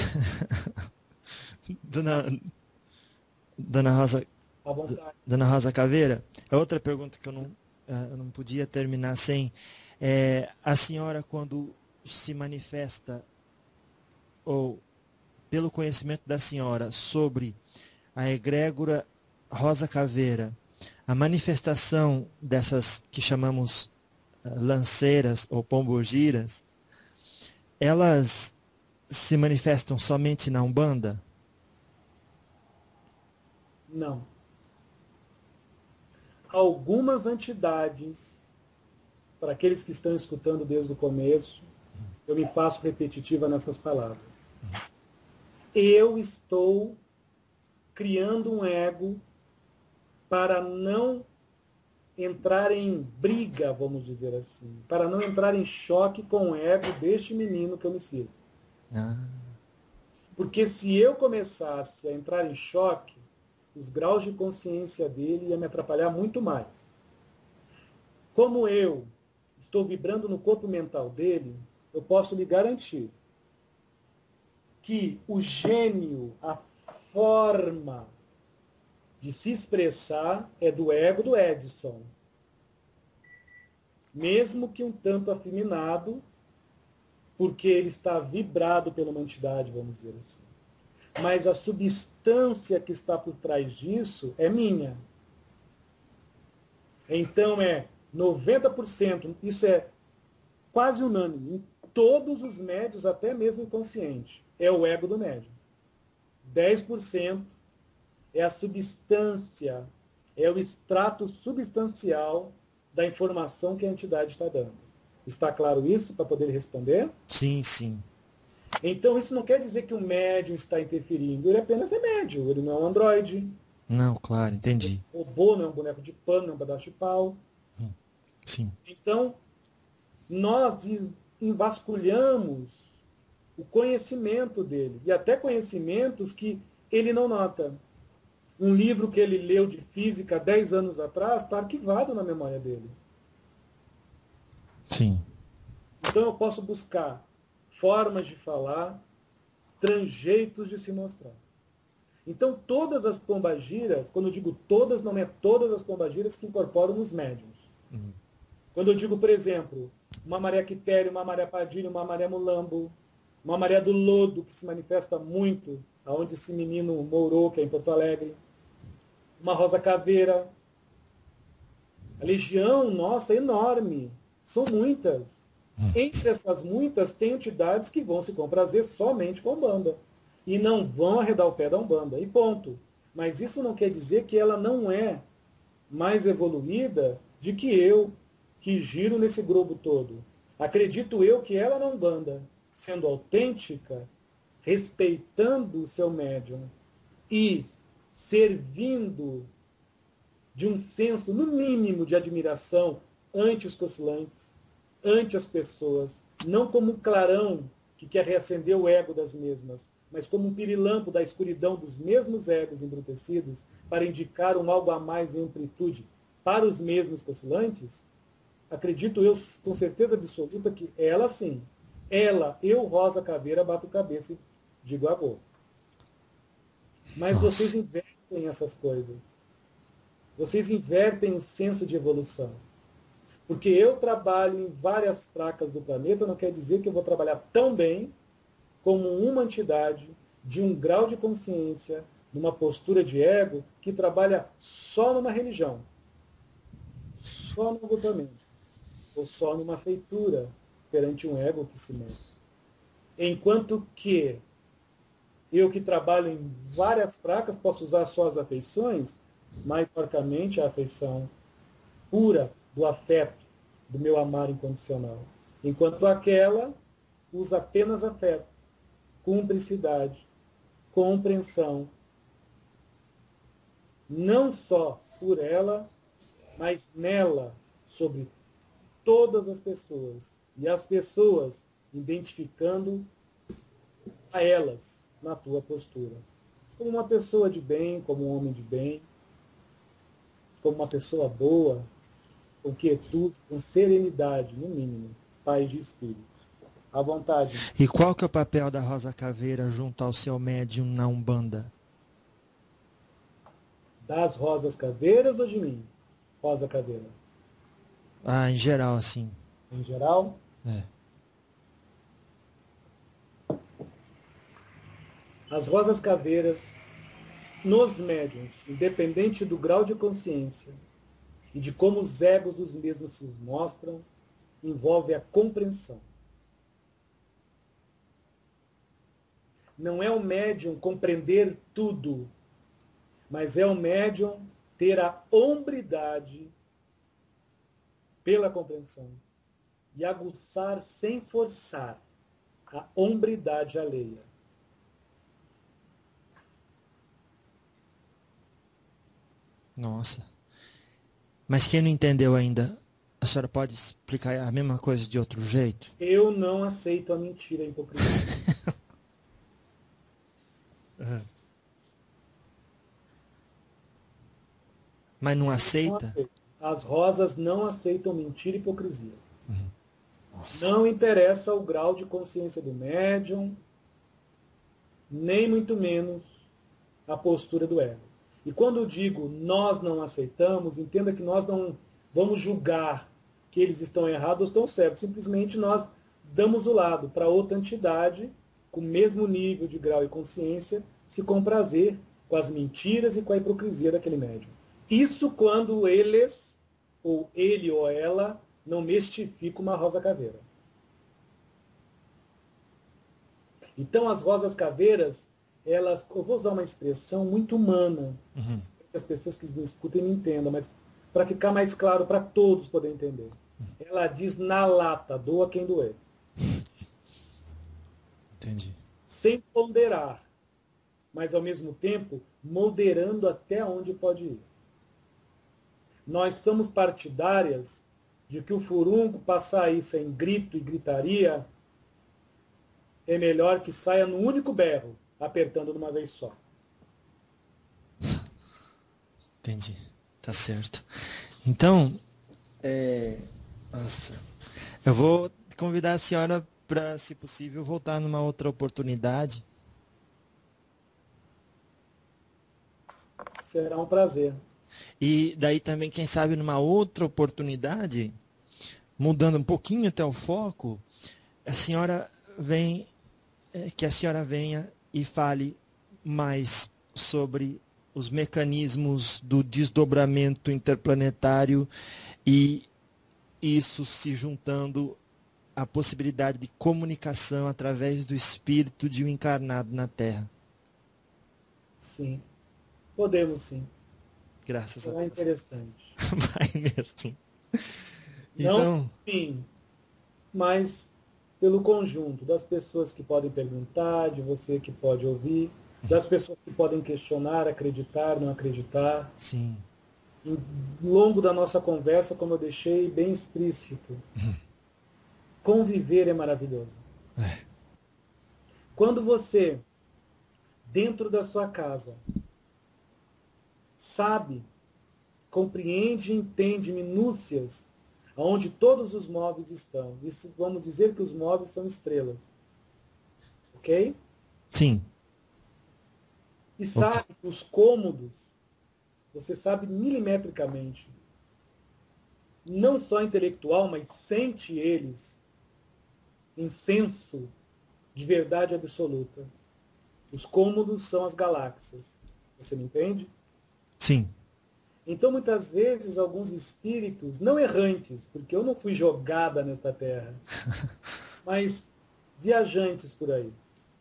Dona Rosa, À vontade. Dona Rosa Caveira, é outra pergunta que eu não podia terminar sem. A senhora, quando se manifesta, ou pelo conhecimento da senhora sobre a egrégora Rosa Caveira, a manifestação dessas que chamamos lanceiras ou pombogiras, elas se manifestam somente na Umbanda? Não. Algumas entidades, para aqueles que estão escutando desde o começo, eu me faço repetitiva nessas palavras. Eu estou criando um ego para não entrar em briga, vamos dizer assim, para não entrar em choque com o ego deste menino que eu me sirvo. Porque se eu começasse a entrar em choque, os graus de consciência dele iam me atrapalhar muito mais. Como eu estou vibrando no corpo mental dele, eu posso lhe garantir que o gênio, a forma de se expressar é do ego do Edson. Mesmo que um tanto afeminado, porque ele está vibrado pela uma entidade, vamos dizer assim. Mas a substância que está por trás disso é minha. Então é 90%, isso é quase unânime, em todos os médios, até mesmo inconsciente, é o ego do médium. 10% é a substância, é o extrato substancial da informação que a entidade está dando. Está claro isso para poder responder? Sim, sim. Então isso não quer dizer que o médium está interferindo, ele apenas é médium, ele não é um androide. Não, claro, entendi. O robô não é um boneco de pano, não é um pedaço de pau. Sim. Então, nós vasculhamos o conhecimento dele, e até conhecimentos que ele não nota. Um livro que ele leu de física 10 anos atrás está arquivado na memória dele. Sim. Então eu posso buscar formas de falar, tranjeitos de se mostrar. Então todas as pombagiras, quando eu digo todas, não é todas as pombagiras que incorporam os médiuns. Quando eu digo, por exemplo, uma Maria Quitéria, uma Maria Padilha, uma Maria Mulambo, uma Maria do Lodo, que se manifesta muito, aonde esse menino morou, que é em Porto Alegre, uma Rosa Caveira. A legião nossa é enorme, são muitas. Entre essas muitas, tem entidades que vão se comprazer somente com a Umbanda. E não vão arredar o pé da Umbanda. E ponto. Mas isso não quer dizer que ela não é mais evoluída de que eu, que giro nesse globo todo. Acredito eu que ela na Umbanda, sendo autêntica, respeitando o seu médium e servindo de um senso, no mínimo, de admiração ante os cochilantes, ante as pessoas, não como um clarão que quer reacender o ego das mesmas, mas como um pirilampo da escuridão dos mesmos egos embrutecidos para indicar um algo a mais em amplitude para os mesmos cochilantes, acredito eu com certeza absoluta que ela sim, eu, Rosa Caveira, bato cabeça e digo agora. Mas vocês invertem essas coisas. Vocês invertem o senso de evolução. Porque eu trabalho em várias placas do planeta, não quer dizer que eu vou trabalhar tão bem como uma entidade de um grau de consciência, numa postura de ego, que trabalha só numa religião, só no agrupamento, ou só numa feitura perante um ego que se move. Enquanto que eu que trabalho em várias placas posso usar só as afeições, mais porcamente a afeição pura do afeto, do meu amar incondicional. Enquanto aquela usa apenas afeto, cumplicidade, compreensão, não só por ela, mas nela, sobre todas as pessoas. E as pessoas identificando a elas na tua postura. Como uma pessoa de bem, como um homem de bem, como uma pessoa boa, com quietude, com serenidade, no mínimo, paz de espírito. À vontade. E qual que é o papel da Rosa Caveira junto ao seu médium na Umbanda? Das rosas caveiras ou de mim? Rosa caveira. Ah, em geral, assim. Em geral, É. as rosas caveiras, nos médiuns, independente do grau de consciência e de como os egos dos mesmos se mostram, envolve a compreensão. Não é o médium compreender tudo, mas é o médium ter a hombridade pela compreensão e aguçar sem forçar a hombridade alheia. Nossa. Mas quem não entendeu ainda, a senhora pode explicar a mesma coisa de outro jeito? Eu não aceito a mentira e a hipocrisia. Mas não Não aceita? aceito. As rosas não aceitam mentira e hipocrisia. Nossa. Não interessa o grau de consciência do médium, nem muito menos a postura do ego. E quando eu digo nós não aceitamos, entenda que nós não vamos julgar que eles estão errados ou estão certos. Simplesmente nós damos o lado para outra entidade com o mesmo nível de grau e consciência se comprazer com as mentiras e com a hipocrisia daquele médium. Isso quando eles, ou ele ou ela, não mistificam uma rosa caveira. Então as rosas caveiras, elas, eu vou usar uma expressão muito humana, que as pessoas que me escutem me entendam, mas para ficar mais claro para todos poderem entender. Ela diz na lata, doa quem doer. Entendi. Sem ponderar, mas ao mesmo tempo moderando até onde pode ir. Nós somos partidárias de que o furunco passar aí sem grito e gritaria é melhor que saia num único berro, apertando de uma vez só. Entendi. Tá certo. Então, nossa, eu vou convidar a senhora para, se possível, voltar numa outra oportunidade. Será um prazer. E daí também, quem sabe, numa outra oportunidade, mudando um pouquinho até o foco, a senhora vem, que a senhora venha e fale mais sobre os mecanismos do desdobramento interplanetário e isso se juntando à possibilidade de comunicação através do espírito de um encarnado na Terra. Sim. Podemos sim. Graças a Será Deus. interessante. Vai mesmo. Não, Então, sim, mas pelo conjunto das pessoas que podem perguntar, de você que pode ouvir, das pessoas que podem questionar, acreditar, não acreditar. sim. Ao longo da nossa conversa, como eu deixei bem explícito, conviver é maravilhoso. Quando você, dentro da sua casa, sabe, compreende e entende minúcias onde todos os móveis estão. Isso, vamos dizer que os móveis são estrelas. Ok? Sim. E sabe que os cômodos Você sabe milimetricamente, não só intelectual, mas sente eles em senso de verdade absoluta. Os cômodos são as galáxias. Você me entende? Sim. Então, muitas vezes, alguns espíritos, não errantes, porque eu não fui jogada nesta terra, mas viajantes por aí,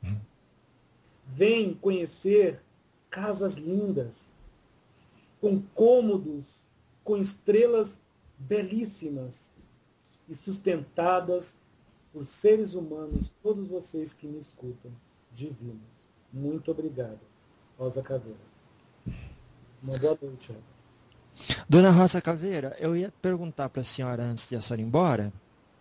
vêm conhecer casas lindas, com cômodos, com estrelas belíssimas e sustentadas por seres humanos, todos vocês que me escutam, divinos. Muito obrigado, Rosa Caveira. Uma boa noite. Dona Rosa Caveira, eu ia perguntar para a senhora antes de a senhora ir embora,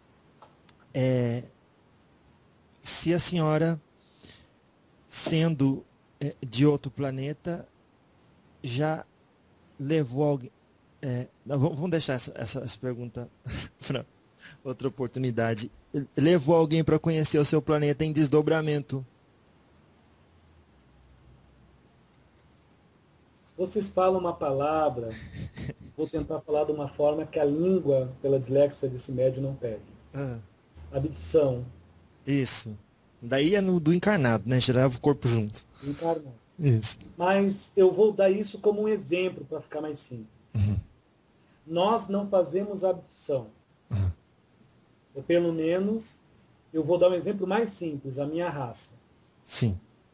se a senhora, sendo de outro planeta, já levou alguém. Vamos deixar essa pergunta para outra oportunidade. Levou alguém para conhecer o seu planeta em desdobramento? Vocês falam uma palavra, vou tentar falar de uma forma que a língua, pela dislexia desse médio, não pegue. Abdução. Isso. Daí é do encarnado, né? Gerava o corpo junto. Encarnado. Isso. Mas eu vou dar isso como um exemplo para ficar mais simples. Nós não fazemos abdução. Ou pelo menos, eu vou dar um exemplo mais simples, a minha raça. Sim.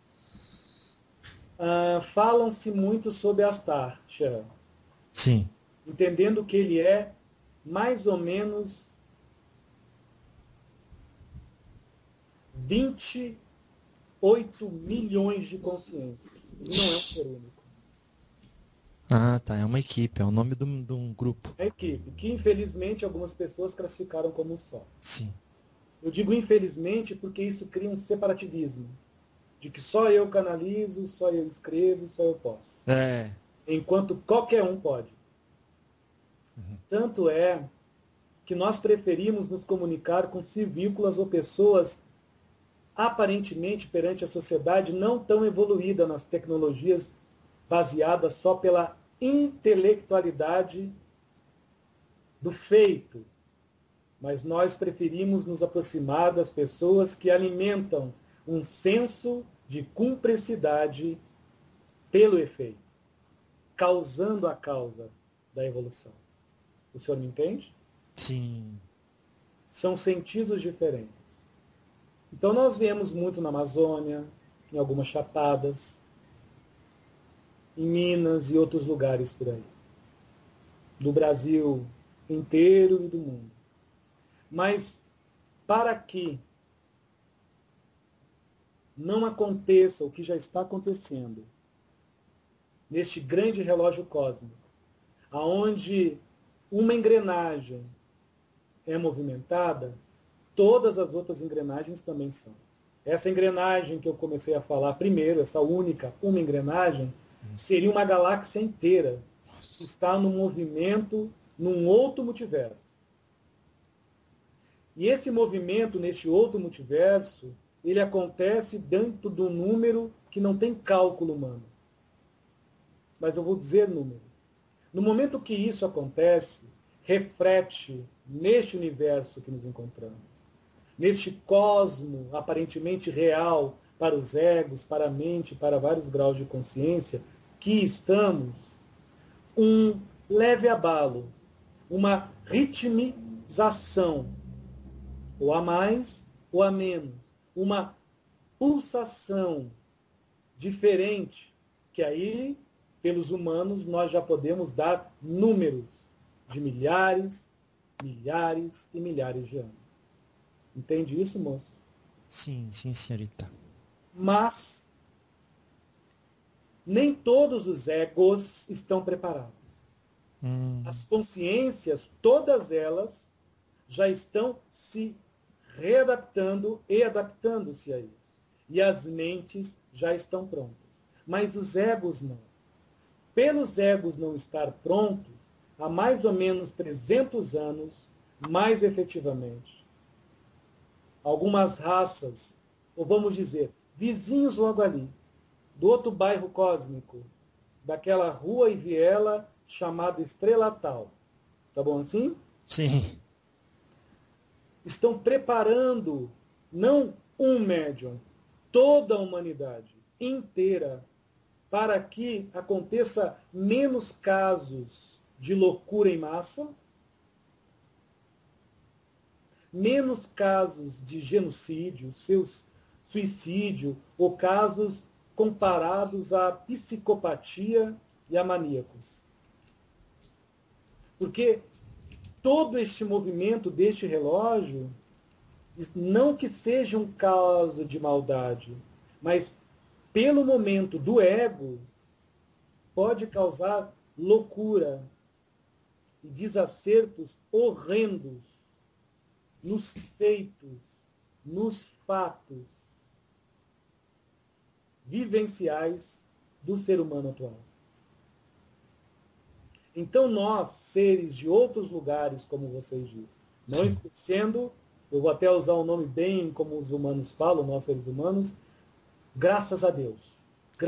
Falam-se muito sobre Astar, Xan. Sim. Entendendo que ele é mais ou menos 28 milhões de consciências. Ele não é um ser único. Ah, tá. É uma equipe, é o nome de um grupo. É equipe, que infelizmente algumas pessoas classificaram como um só. Sim. Eu digo infelizmente porque isso cria um separativismo. De que só eu canalizo, só eu escrevo, só eu posso. Enquanto qualquer um pode. Tanto é que nós preferimos nos comunicar com civícolas ou pessoas aparentemente perante a sociedade não tão evoluída nas tecnologias baseadas só pela intelectualidade do feito. Mas nós preferimos nos aproximar das pessoas que alimentam um senso de cumplicidade pelo efeito, causando a causa da evolução. O senhor me entende? Sim. São sentidos diferentes. Então nós vemos muito na Amazônia, em algumas chapadas, em Minas e outros lugares por aí. Do Brasil inteiro e do mundo. Mas para que não aconteça o que já está acontecendo neste grande relógio cósmico, aonde uma engrenagem é movimentada, todas as outras engrenagens também são. Essa engrenagem que eu comecei a falar primeiro, essa única, uma engrenagem, seria uma galáxia inteira que está no movimento num outro multiverso. E esse movimento neste outro multiverso, ele acontece dentro de um número que não tem cálculo humano. Mas eu vou dizer número. No momento que isso acontece, reflete neste universo que nos encontramos, neste cosmo aparentemente real para os egos, para a mente, para vários graus de consciência, que estamos, um leve abalo, uma ritmização, ou a mais ou a menos, uma pulsação diferente, que aí, pelos humanos, nós já podemos dar números de milhares, milhares e milhares de anos. Entende isso, moço? Sim, senhorita. Mas nem todos os egos estão preparados. As consciências, todas elas, já estão se readaptando e adaptando-se a isso. E as mentes já estão prontas. Mas os egos não. Pelos egos não estar prontos, há mais ou menos 300 anos, mais efetivamente, algumas raças, ou vamos dizer, vizinhos logo ali, do outro bairro cósmico, daquela rua e viela chamada Estrela Tal. Tá bom assim? Sim. Estão preparando, não um médium, toda a humanidade inteira, para que aconteça menos casos de loucura em massa, menos casos de genocídio, suicídio, ou casos comparados à psicopatia e a maníacos. Porque todo este movimento deste relógio, não que seja um caso de maldade, mas pelo momento do ego, pode causar loucura e desacertos horrendos nos feitos, nos fatos vivenciais do ser humano atual. Então nós, seres de outros lugares, como vocês dizem, não Sim. esquecendo, eu vou até usar um nome bem como os humanos falam, nós seres humanos, graças a Deus.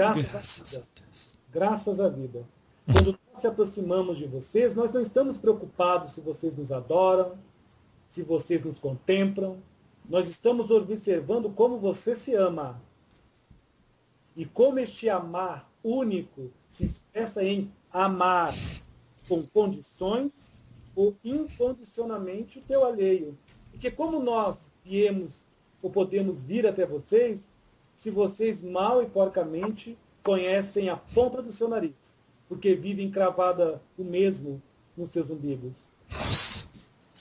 Graças à vida. Quando nós se aproximamos de vocês, nós não estamos preocupados se vocês nos adoram, se vocês nos contemplam. Nós estamos observando como você se ama. E como este amar único se expressa em amar com condições ou incondicionalmente o teu alheio. Porque como nós viemos ou podemos vir até vocês, se vocês mal e porcamente conhecem a ponta do seu nariz, porque vive encravada o mesmo nos seus umbigos. Nossa.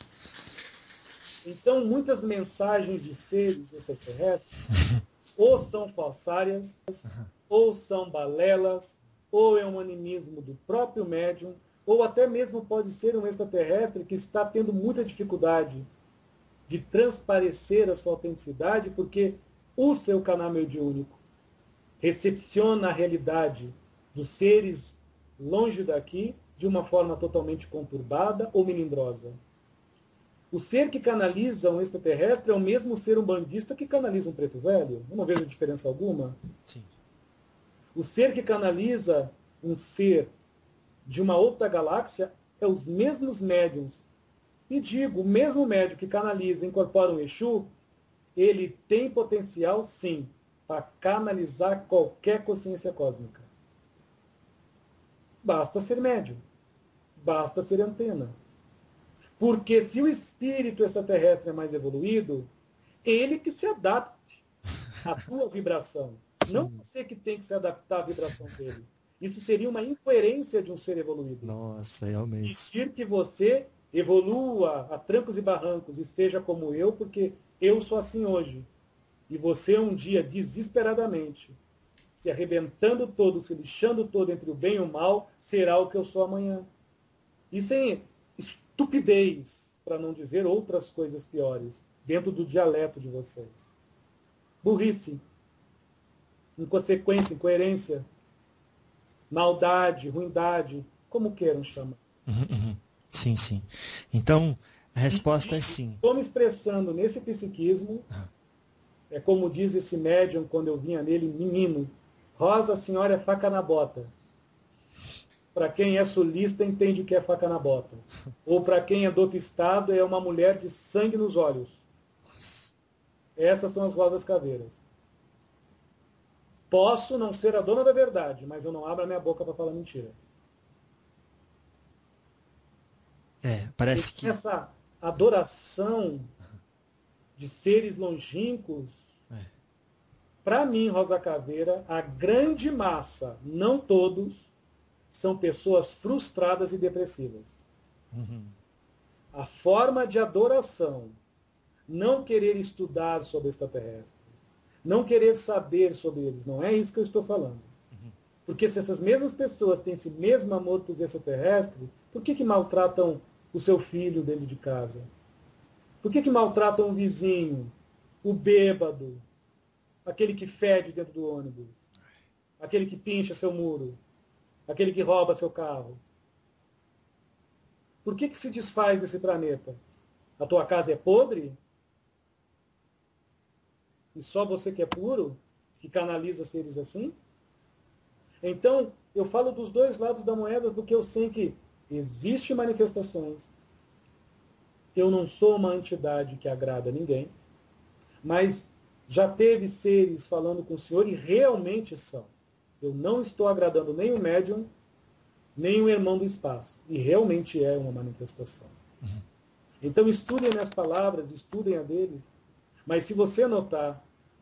Então, muitas mensagens de seres extraterrestres ou são falsárias, ou são balelas, ou é um animismo do próprio médium, ou até mesmo pode ser um extraterrestre que está tendo muita dificuldade de transparecer a sua autenticidade, porque o seu canal mediúnico recepciona a realidade dos seres longe daqui de uma forma totalmente conturbada ou melindrosa. O ser que canaliza um extraterrestre é o mesmo ser umbandista que canaliza um preto velho. Eu não vejo diferença alguma. Sim. O ser que canaliza um ser de uma outra galáxia é os mesmos médiums. E digo, o mesmo médium que canaliza e incorpora um Exu, ele tem potencial, sim, para canalizar qualquer consciência cósmica. Basta ser médium. Basta ser antena. Porque se o espírito extraterrestre é mais evoluído, ele que se adapte à tua vibração. Não você que tem que se adaptar à vibração dele. Isso seria uma incoerência de um ser evoluído. Nossa, realmente. Exigir que você evolua a trancos e barrancos e seja como eu, porque eu sou assim hoje. E você um dia, desesperadamente, se arrebentando todo, se lixando todo entre o bem e o mal, será o que eu sou amanhã. Isso é estupidez, para não dizer outras coisas piores, dentro do dialeto de vocês. Burrice, inconsequência, incoerência, maldade, ruindade, como queiram chamar. Sim, sim. Então, a resposta é sim. Estou me expressando nesse psiquismo, é como diz esse médium quando eu vinha nele, menino, Rosa, a senhora é faca na bota. Para quem é sulista, entende o que é faca na bota. Ou para quem é do outro estado, é uma mulher de sangue nos olhos. Essas são as rosas caveiras. Posso não ser a dona da verdade, mas eu não abro a minha boca para falar mentira. Parece que... Essa adoração de seres longínquos, para mim, Rosa Caveira, a grande massa, não todos, são pessoas frustradas e depressivas. A forma de adoração, não querer estudar sobre extraterrestre, não querer saber sobre eles, não é isso que eu estou falando. Porque se essas mesmas pessoas têm esse mesmo amor por extraterrestres, por que maltratam o seu filho dentro de casa? Por que maltratam o vizinho, o bêbado, aquele que fede dentro do ônibus, aquele que pincha seu muro, aquele que rouba seu carro? Por que se desfaz desse planeta? A tua casa é podre? E só você que é puro, que canaliza seres assim? Então, eu falo dos dois lados da moeda porque eu sei que existem manifestações. Eu não sou uma entidade que agrada a ninguém, mas já teve seres falando com o Senhor e realmente são. Eu não estou agradando nem o médium, nem o irmão do espaço. E realmente é uma manifestação. Então estudem minhas palavras, estudem a deles. Mas se você notar,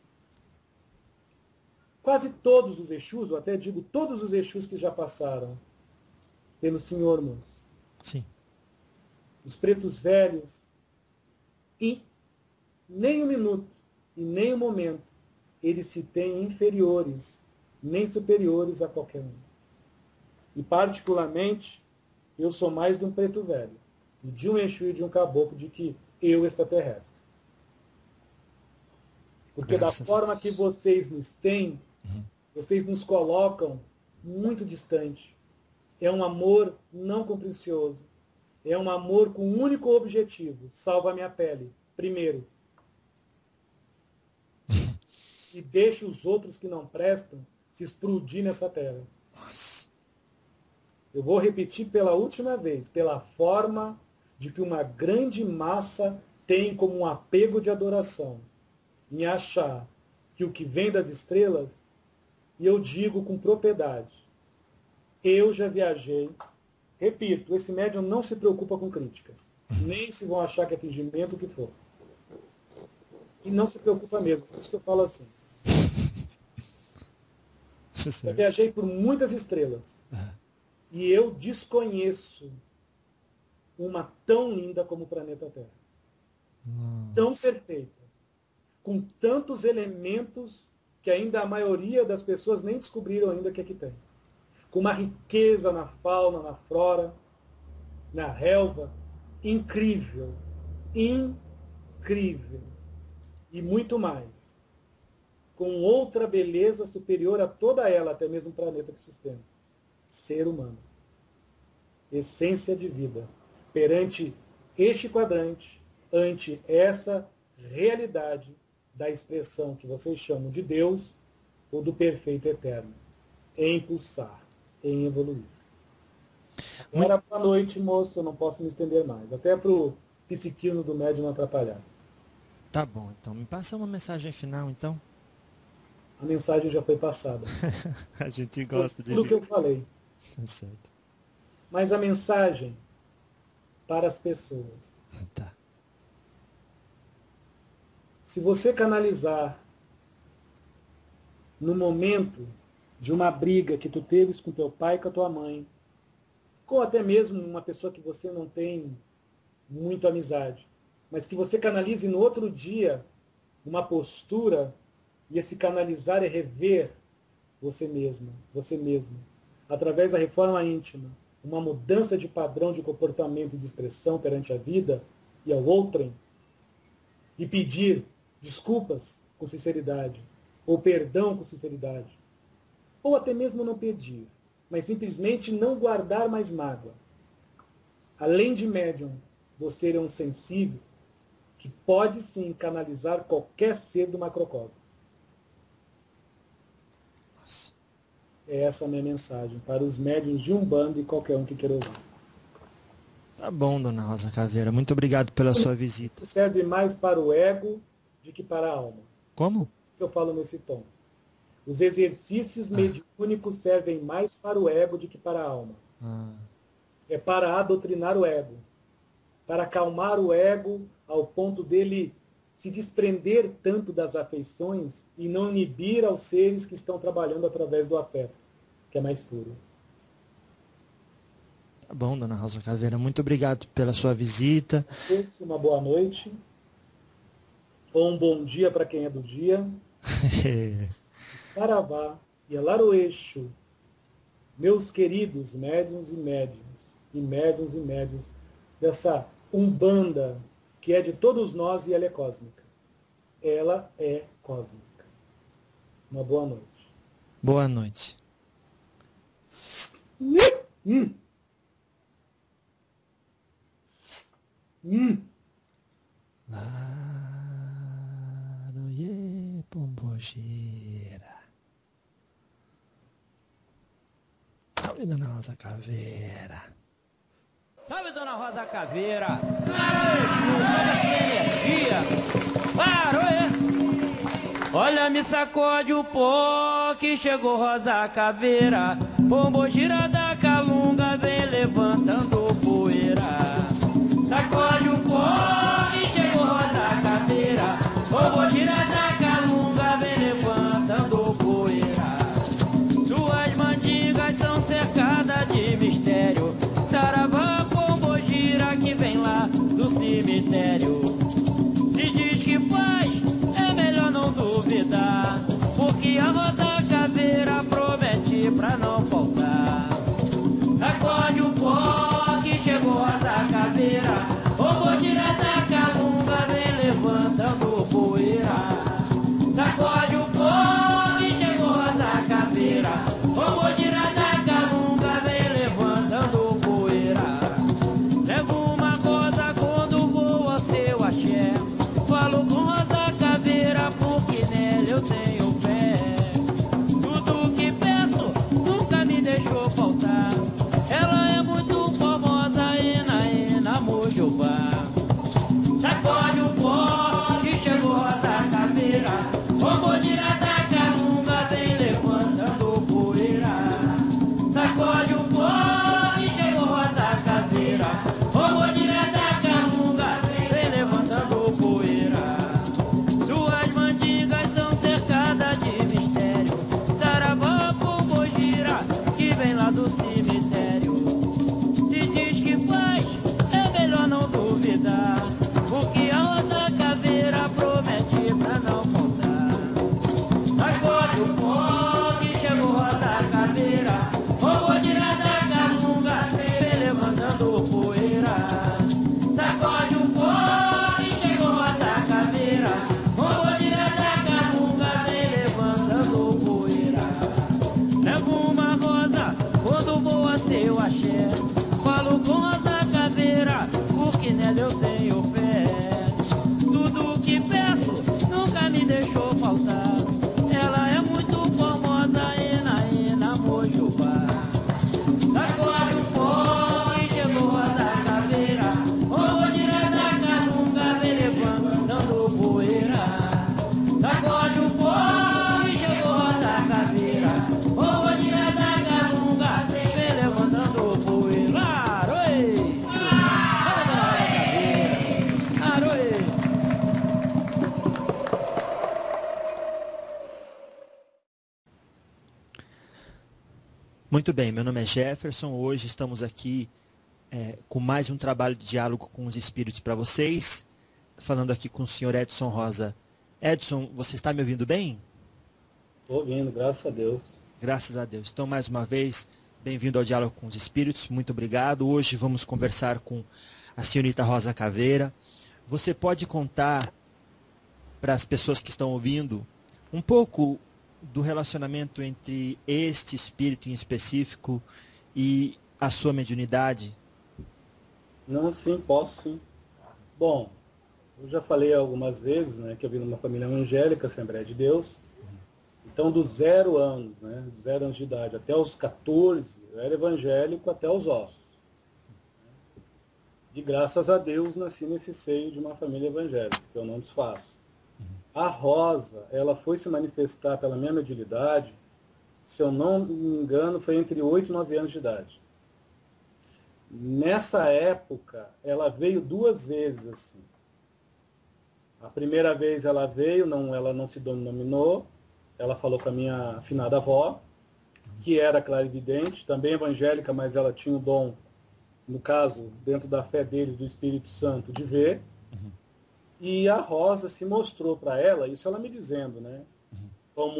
quase todos os Exus, ou até digo todos os Exus que já passaram pelo Senhor Manso, Sim. os pretos velhos, em nem um minuto e nem um momento eles se têm inferiores, nem superiores a qualquer um. E particularmente, eu sou mais de um preto velho, e de um Exu e de um caboclo, de que eu extraterrestre. Porque da forma que vocês nos têm, vocês nos colocam muito distante. É um amor não compreensioso. É um amor com um único objetivo: salva a minha pele, primeiro. E deixe os outros que não prestam se explodir nessa terra. Nossa. Eu vou repetir pela última vez, pela forma de que uma grande massa tem como um apego de adoração em achar que o que vem das estrelas, e eu digo com propriedade, eu já viajei, repito, esse médium não se preocupa com críticas, nem se vão achar que é fingimento, o que for. E não se preocupa mesmo, por isso que eu falo assim. Eu viajei por muitas estrelas. E eu desconheço uma tão linda como o planeta Terra. Tão perfeita. Com tantos elementos que ainda a maioria das pessoas nem descobriram ainda que aqui tem. Com uma riqueza na fauna, na flora, na relva, incrível. Incrível. E muito mais. Com outra beleza superior a toda ela, até mesmo o planeta que sustenta. Ser humano. Essência de vida. Perante este quadrante, ante essa realidade da expressão que vocês chamam de Deus ou do perfeito eterno. Em pulsar, em evoluir. Agora, boa noite, moço. Eu não posso me estender mais. Até para o psiquismo do médium não atrapalhar. Tá bom, então. Me passa uma mensagem final, então. A mensagem já foi passada. A gente gosta de tudo que eu falei. Tá certo. Mas a mensagem para as pessoas. Tá. Se você canalizar no momento de uma briga que tu teves com teu pai e com a tua mãe, ou até mesmo uma pessoa que você não tem muito amizade, mas que você canalize no outro dia uma postura, e esse canalizar é rever você mesma, você mesmo, através da reforma íntima, uma mudança de padrão de comportamento e de expressão perante a vida e ao outrem, e pedir desculpas com sinceridade, ou perdão com sinceridade, ou até mesmo não pedir, mas simplesmente não guardar mais mágoa. Além de médium, você é um sensível que pode sim canalizar qualquer ser do macrocosmo. É essa a minha mensagem para os médiuns de Umbanda e qualquer um que queira ouvir. Tá bom, dona Rosa Caveira. Muito obrigado pela sua visita. Serve mais para o ego do que para a alma. Como? Eu falo nesse tom. Os exercícios mediúnicos servem mais para o ego do que para a alma. É para adoutrinar o ego, para acalmar o ego ao ponto dele se desprender tanto das afeições e não inibir aos seres que estão trabalhando através do afeto, que é mais puro. Tá bom, dona Rosa Caveira. Muito obrigado pela sua visita. Uma boa noite, ou um bom dia para quem é do dia. Saravá e Alaroeixo, meus queridos médiuns e médiuns, e médiuns e médiuns, dessa Umbanda que é de todos nós e ela é cósmica. Ela é cósmica. Uma boa noite. Boa noite. Laroye Pombogira. Salve, Dona Rosa Caveira. Salve, Dona Rosa Caveira. Exu, sobe essa energia. Parou, olha, me sacode o pó que chegou Rosa Caveira. Pombo gira da calunga, vem levantando poeira. Sacode o pó que chegou Rosa Caveira. Pombo gira da calunga, vem levantando poeira. Suas mandingas são cercadas de mistério. Saravá, pombo gira que vem lá do cemitério. Se diz que faz, é melhor não duvidar, porque a Rosa Caveira promete pra não faltar. Sacode o pó que chegou Rosa Caveira. Pombo gira da calunga, vem levantando poeira. Sacode o pó que chegou Rosa Caveira. Pombo gira da calunga, vem levantando poeira. Levo uma rosa quando voa seu axé. Falo com Rosa Caveira porque nela eu tenho fé. Tudo que peço nunca me deixou faltar. Ela é muito famosa, ena, mojubá. Sacode o pó que chegou Rosa Caveira. Pombo gira da calunga, vem levantando poeira. Sacode o pó que chegou Rosa Caveira. Pombo gira da calunga, vem levantando poeira. Suas mandingas são cercadas de mistério. Saravá, pombo gira que vem lá do cemitério. Se diz que faz, é melhor não duvidar, porque a Rosa Caveira promete pra não faltar. Sacode o pó que chegou Rosa Caveira. Pombo gira da calunga, vem levantando poeira. Sacode o pó que chegou Rosa Caveira. Pombo gira da calunga, vem levantando poeira. Levo uma rosa quando voa seu axé. Falo com Rosa Caveira porque nela eu tenho fé. Tudo que peço nunca me deixou faltar. Ela é muito famosa, ena, mojubá. Sacode o pó que chegou Rosa Caveira. Pombo gira da calunga, vem levantando poeira. Sacode o pó que chegou Rosa Caveira. Pombo gira da calunga, vem levantando poeira. Aroê! Aroê! Muito bem, meu nome é Jefferson. Hoje estamos aqui com mais um trabalho de diálogo com os espíritos para vocês. Falando aqui com o senhor Edson Rosa. Edson, você está me ouvindo bem? Estou ouvindo, graças a Deus. Graças a Deus. Então, mais uma vez, bem-vindo ao Diálogo com os Espíritos. Muito obrigado. Hoje vamos conversar com a senhorita Rosa Caveira. Você pode contar para as pessoas que estão ouvindo um pouco do relacionamento entre este espírito em específico e a sua mediunidade? Não, sim, posso sim. Bom, eu já falei algumas vezes, né, que eu vim numa família evangélica, Assembleia de Deus. Então, dos 0 anos, né, 0 anos de idade até os 14, eu era evangélico até os ossos. E graças a Deus nasci nesse seio de uma família evangélica, que eu não desfaço. A Rosa, ela foi se manifestar pela minha mediunidade, se eu não me engano, foi entre 8 e 9 anos de idade. Nessa época, ela veio 2 vezes assim. A primeira vez ela veio, ela não se denominou, ela falou com a minha afinada avó, que era clarividente, também evangélica, mas ela tinha o dom, no caso, dentro da fé deles, do Espírito Santo, de ver. E a Rosa se mostrou para ela, isso ela me dizendo, né? Como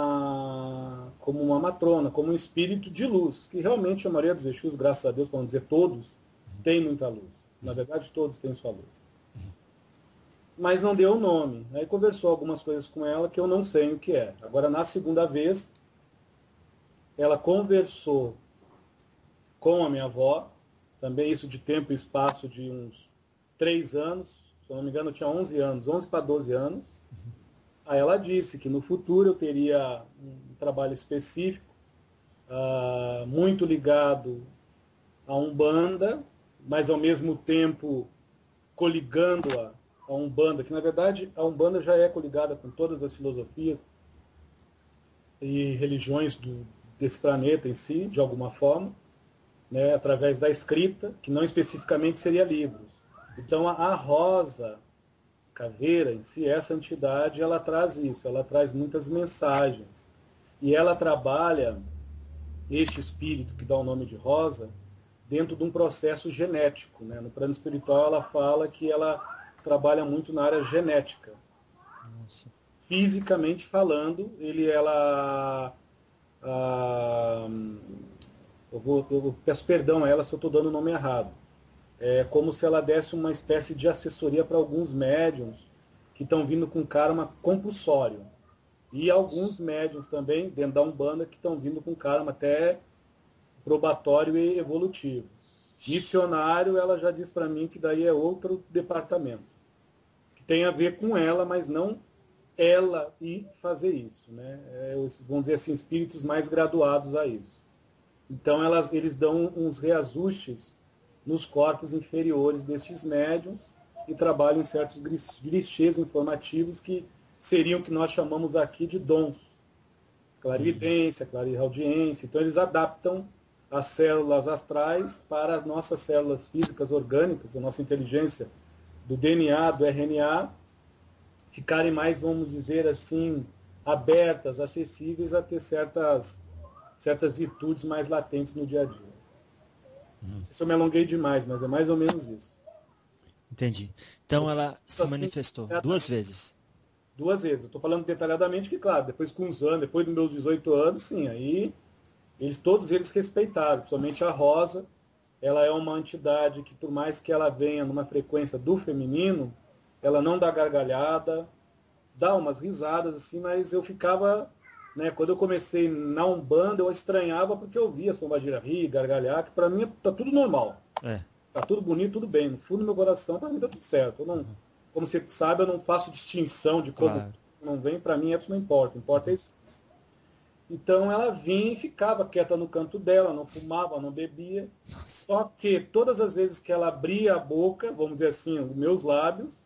uma matrona, como um espírito de luz, que realmente a maioria dos Exus, graças a Deus, vamos dizer todos, tem muita luz. Na verdade, todos têm sua luz. Mas não deu o nome. Aí conversou algumas coisas com ela que eu não sei o que é. Agora, na segunda vez, ela conversou com a minha avó, também isso de tempo e espaço de uns 3 anos, se eu não me engano, eu tinha 11 anos, 11 para 12 anos. Aí ela disse que no futuro eu teria um trabalho específico muito ligado à Umbanda, mas ao mesmo tempo coligando a Umbanda, que na verdade a Umbanda já é coligada com todas as filosofias e religiões desse planeta em si, de alguma forma, né, através da escrita, que não especificamente seria livros. Então a Rosa Caveira em si, essa entidade, ela traz isso, ela traz muitas mensagens. E ela trabalha este espírito que dá o nome de Rosa dentro de um processo genético, né? No plano espiritual ela fala que ela trabalha muito na área genética. Nossa. Fisicamente falando, eu peço perdão a ela se eu estou dando o nome errado. É como se ela desse uma espécie de assessoria para alguns médiums que estão vindo com karma compulsório. E alguns médiums também, dentro da Umbanda, que estão vindo com karma até probatório e evolutivo. Missionário, ela já diz para mim que daí é outro departamento. Que tem a ver com ela, mas não ela ir fazer isso. Né? Vamos dizer assim, espíritos mais graduados a isso. Então eles dão uns reajustes nos corpos inferiores destes médiums e trabalham em certos clichês informativos que seriam o que nós chamamos aqui de dons. Clarividência, clariaudiência. Então eles adaptam as células astrais para as nossas células físicas orgânicas, a nossa inteligência do DNA, do RNA, ficarem mais, vamos dizer assim, abertas, acessíveis a ter certas virtudes mais latentes no dia a dia. Não sei se eu me alonguei demais, mas é mais ou menos isso. Entendi. Então ela se manifestou 2 vezes. 2 vezes. Eu estou falando detalhadamente que, claro, depois com uns anos, depois dos meus 18 anos, sim, aí todos eles respeitaram, principalmente a Rosa. Ela é uma entidade que, por mais que ela venha numa frequência do feminino, ela não dá gargalhada, dá umas risadas, assim, mas eu ficava, né, quando eu comecei na Umbanda, eu estranhava porque eu via as pombagiras rir, gargalhar, que para mim tá tudo normal. Tá tudo bonito, tudo bem. No fundo do meu coração, para mim tá tudo certo. Eu não, como você sabe, eu não faço distinção de como não vem, para mim isso não importa. Importa é isso. Então ela vinha e ficava quieta no canto dela, não fumava, não bebia. Só que todas as vezes que ela abria a boca, vamos dizer assim, os meus lábios,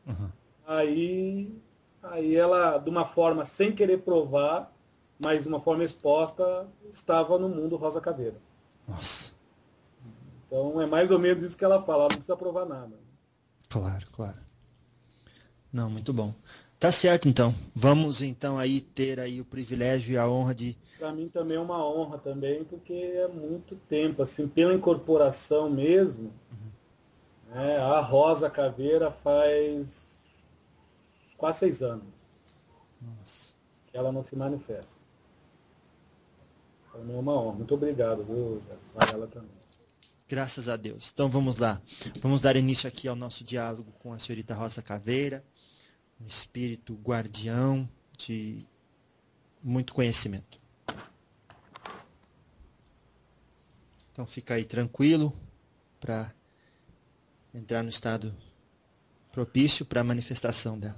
aí ela, de uma forma sem querer provar, mas de uma forma exposta, estava no mundo Rosa Caveira. Nossa. Então é mais ou menos isso que ela fala, ela não precisa provar nada. Claro, claro. Não, muito bom. Tá certo, então. Vamos, então, aí ter aí o privilégio e a honra de... Para mim também é uma honra também, porque é muito tempo, assim, pela incorporação mesmo, né, a Rosa Caveira faz quase 6 anos. Nossa. Que ela não se manifesta. Para mim é uma honra. Muito obrigado, viu, a ela também. Graças a Deus. Então vamos lá. Vamos dar início aqui ao nosso diálogo com a senhorita Rosa Caveira, um espírito guardião de muito conhecimento. Então fica aí tranquilo para entrar no estado propício para a manifestação dela.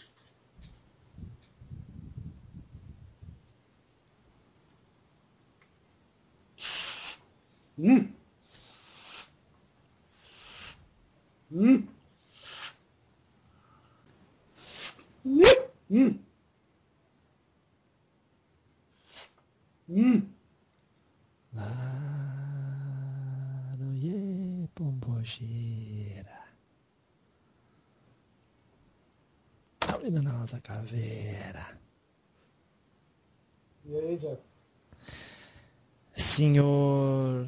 Laroye Pombogira. Taurina Rosa Caveira. E aí, já? Senhor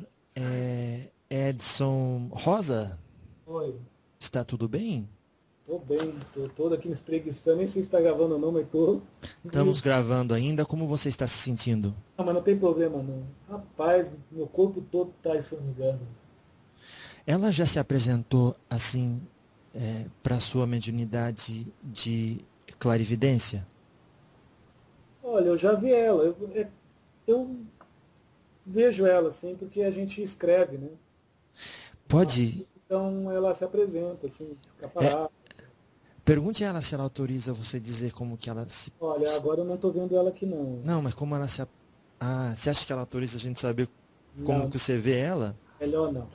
Edson Rosa, Oi. está tudo bem? Tô bem, tô todo aqui me espreguiçando, nem sei se está gravando ou não, mas tô. Estamos gravando ainda. Como você está se sentindo? Ah, mas não tem problema não. Rapaz, meu corpo todo tá esformigando. Ela já se apresentou assim para sua mediunidade de clarividência? Olha, eu já vi ela. Eu vejo ela, assim, porque a gente escreve, né? Pode. Então ela se apresenta, assim, fica parada. Pergunte a ela se ela autoriza você dizer como que ela se... Olha, agora eu não estou vendo ela aqui não. Não, mas como ela se Ah, você acha que ela autoriza a gente saber como Não, que você vê ela? melhor não.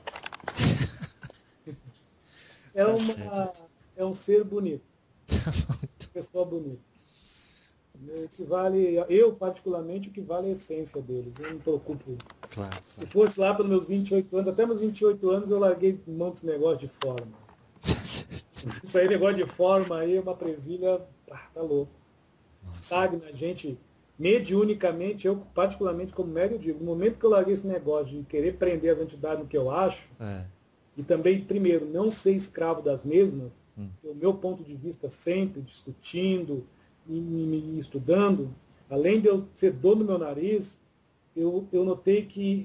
É Tá certo. é um ser bonito, pessoa bonita. O que vale, eu particularmente, o que vale é a essência deles. Eu não me preocupo. Claro, Se claro. fosse lá pelos meus 28 anos, até meus 28 anos eu larguei um monte de negócio de forma. Tá certo. Isso aí, negócio de forma aí, é uma presilha, tá louco. Nossa. Estagna a gente mediunicamente, eu particularmente como médio digo, no momento que eu larguei esse negócio de querer prender as entidades no que eu acho, É. e também, primeiro, não ser escravo das mesmas, Hum. o meu ponto de vista sempre discutindo e me estudando, além de eu ser dor no meu nariz, eu notei que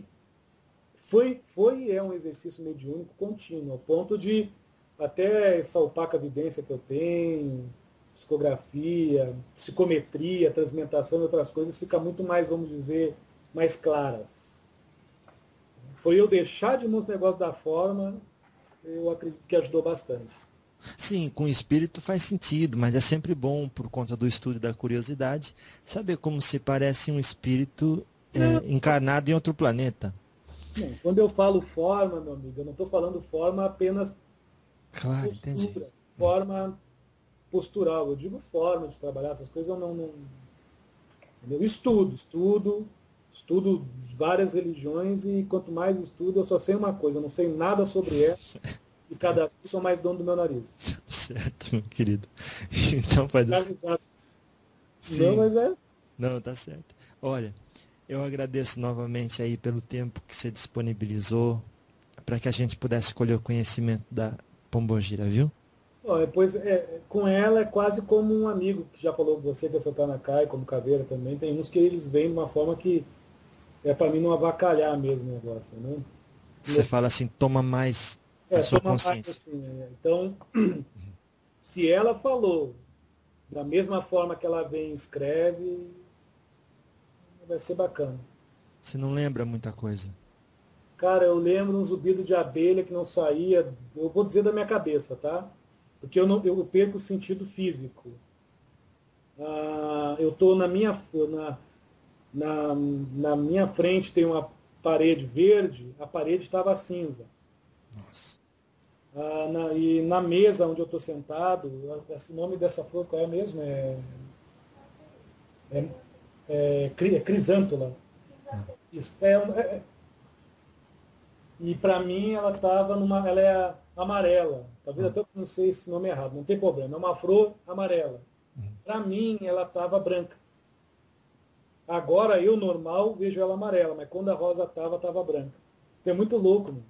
é um exercício mediúnico contínuo, ao ponto de até essa opaca evidência que eu tenho, psicografia, psicometria, transmentação e outras coisas, fica muito mais, vamos dizer, mais claras. Foi eu deixar de mão os negócios da forma, eu acredito que ajudou bastante. Sim, com o espírito faz sentido, mas é sempre bom, por conta do estudo e da curiosidade, saber como se parece um espírito Não, encarnado em outro planeta. não. Quando eu falo forma, meu amigo, eu não estou falando forma apenas Claro, entendi. postura, forma postural. Eu digo forma de trabalhar essas coisas, eu não eu estudo várias religiões e quanto mais estudo, eu só sei uma coisa, eu não sei nada sobre ela e cada vez sou mais dono do meu nariz. Certo, meu querido. Então faz Tá assim. ligado? Não, Sim, mas é. não, tá certo. Olha, eu agradeço novamente aí pelo tempo que você disponibilizou para que a gente pudesse colher o conhecimento da Pombogira, viu? Ó, depois, com ela é quase como um amigo que já falou com você, que é Sotanakai, como Caveira também. Tem uns que eles vêm de uma forma que é para mim não avacalhar mesmo o negócio, né? Você fala assim, toma mais a sua Toma mais consciência. assim. Né? Então, se ela falou da mesma forma que ela vem e escreve, vai ser bacana. Você não lembra muita coisa. Cara, eu lembro um zumbido de abelha que não saía, eu vou dizer da minha cabeça, tá? Porque eu perco o sentido físico. Eu estou na minha frente tem uma parede verde, a parede estava cinza. Nossa. E na mesa onde eu estou sentado, o nome dessa flor qual é mesmo? É, é crisântula. Isso, e para mim ela é amarela. Talvez até eu não sei esse nome errado, não tem problema. É uma flor amarela. Para mim ela estava branca. Agora eu normal vejo ela amarela, mas quando a rosa estava branca. É muito louco, mano.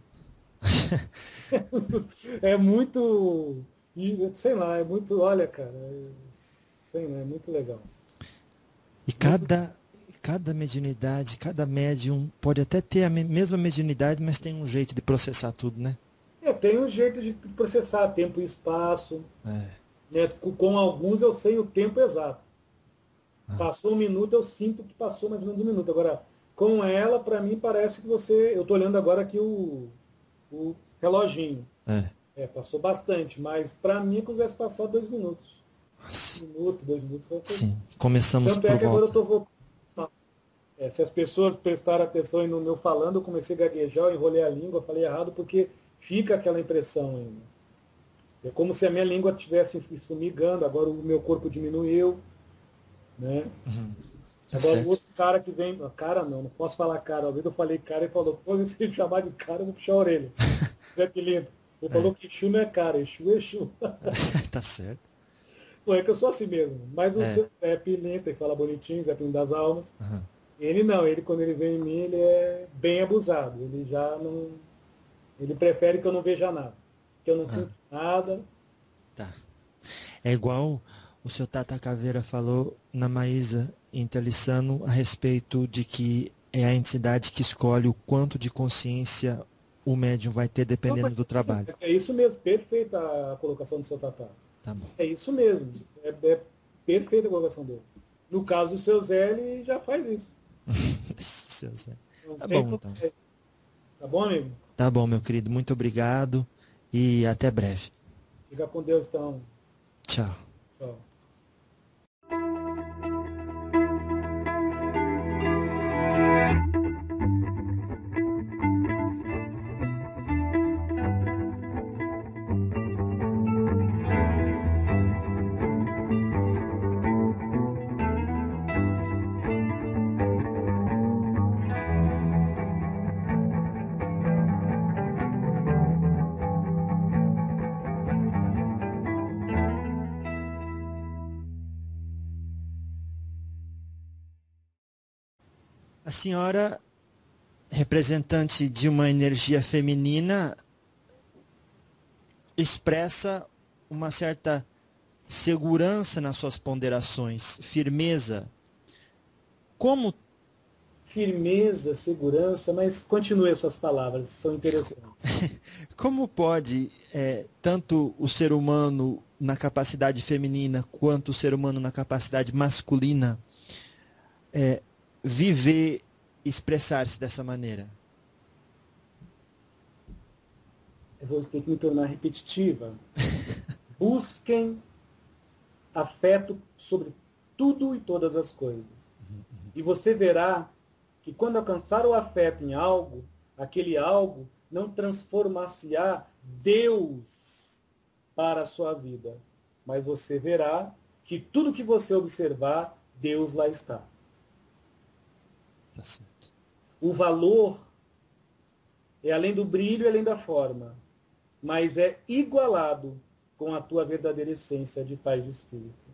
É muito, sei lá, é muito, olha, cara, sei lá, é muito legal. E Muito, cada mediunidade, cada médium pode até ter a mesma mediunidade, mas tem um jeito de processar tudo, né? tem um jeito de processar tempo e espaço, É. né? Com alguns eu sei o tempo exato. Ah, Passou um minuto, eu sinto que passou mais ou menos um minuto. Agora, com ela, para mim, parece que eu estou olhando agora aqui o reloginho. é. Passou bastante, mas para mim é que tivesse passado 2 minutos. Nossa. 1 minuto, 2 minutos. Sim, começamos Tanto por é que agora eu volta. estou voltando. Se as pessoas prestarem atenção no meu falando, eu comecei a gaguejar, eu enrolei a língua, falei errado, porque fica aquela impressão ainda. É como se a minha língua estivesse esfumigando, agora o meu corpo diminuiu. Né? Uhum. Tá Agora o certo. outro cara que vem. Cara não posso falar cara. Uma vez eu falei cara e falou, pô, se ele chamar de cara, eu vou puxar a orelha. Zé Pilintra. Ele É. falou que Exu não é cara, Exu é Exu. Tá certo. Pô, é que eu sou assim mesmo. Mas o É. seu Zé Pilintra, ele fala bonitinho, Zé Pilintra das Almas. Uhum. Ele não, ele quando ele vem em mim, ele é bem abusado. Ele já não. Ele prefere que eu não veja nada. Que eu não Ah, sinto nada. tá. É igual o seu Tata Caveira falou na Maísa Interlissano a respeito de que é a entidade que escolhe o quanto de consciência o médium vai ter Não, dependendo do sim, trabalho. mas é isso mesmo, perfeita a colocação do seu Tatá. Tá bom. É isso mesmo. É perfeita a colocação dele. No caso do seu Zé, ele já faz isso. Seu Zé. Não Tá tem bom, então. problema. Tá bom, amigo? Tá bom, meu querido. Muito obrigado e até breve. Fica com Deus, então. Tchau. Tchau. A senhora, representante de uma energia feminina, expressa uma certa segurança nas suas ponderações, firmeza. Como Firmeza, segurança, mas continue as suas palavras, são interessantes. Como pode tanto o ser humano na capacidade feminina quanto o ser humano na capacidade masculina viver, expressar-se dessa maneira? Eu vou ter que me tornar repetitiva. Busquem afeto sobre tudo e todas as coisas. E você verá que quando alcançar o afeto em algo, aquele algo não transformar-se-á Deus para a sua vida. Mas você verá que tudo que você observar, Deus lá está. Tá certo. O valor é além do brilho e além da forma, mas é igualado com a tua verdadeira essência de paz de espírito.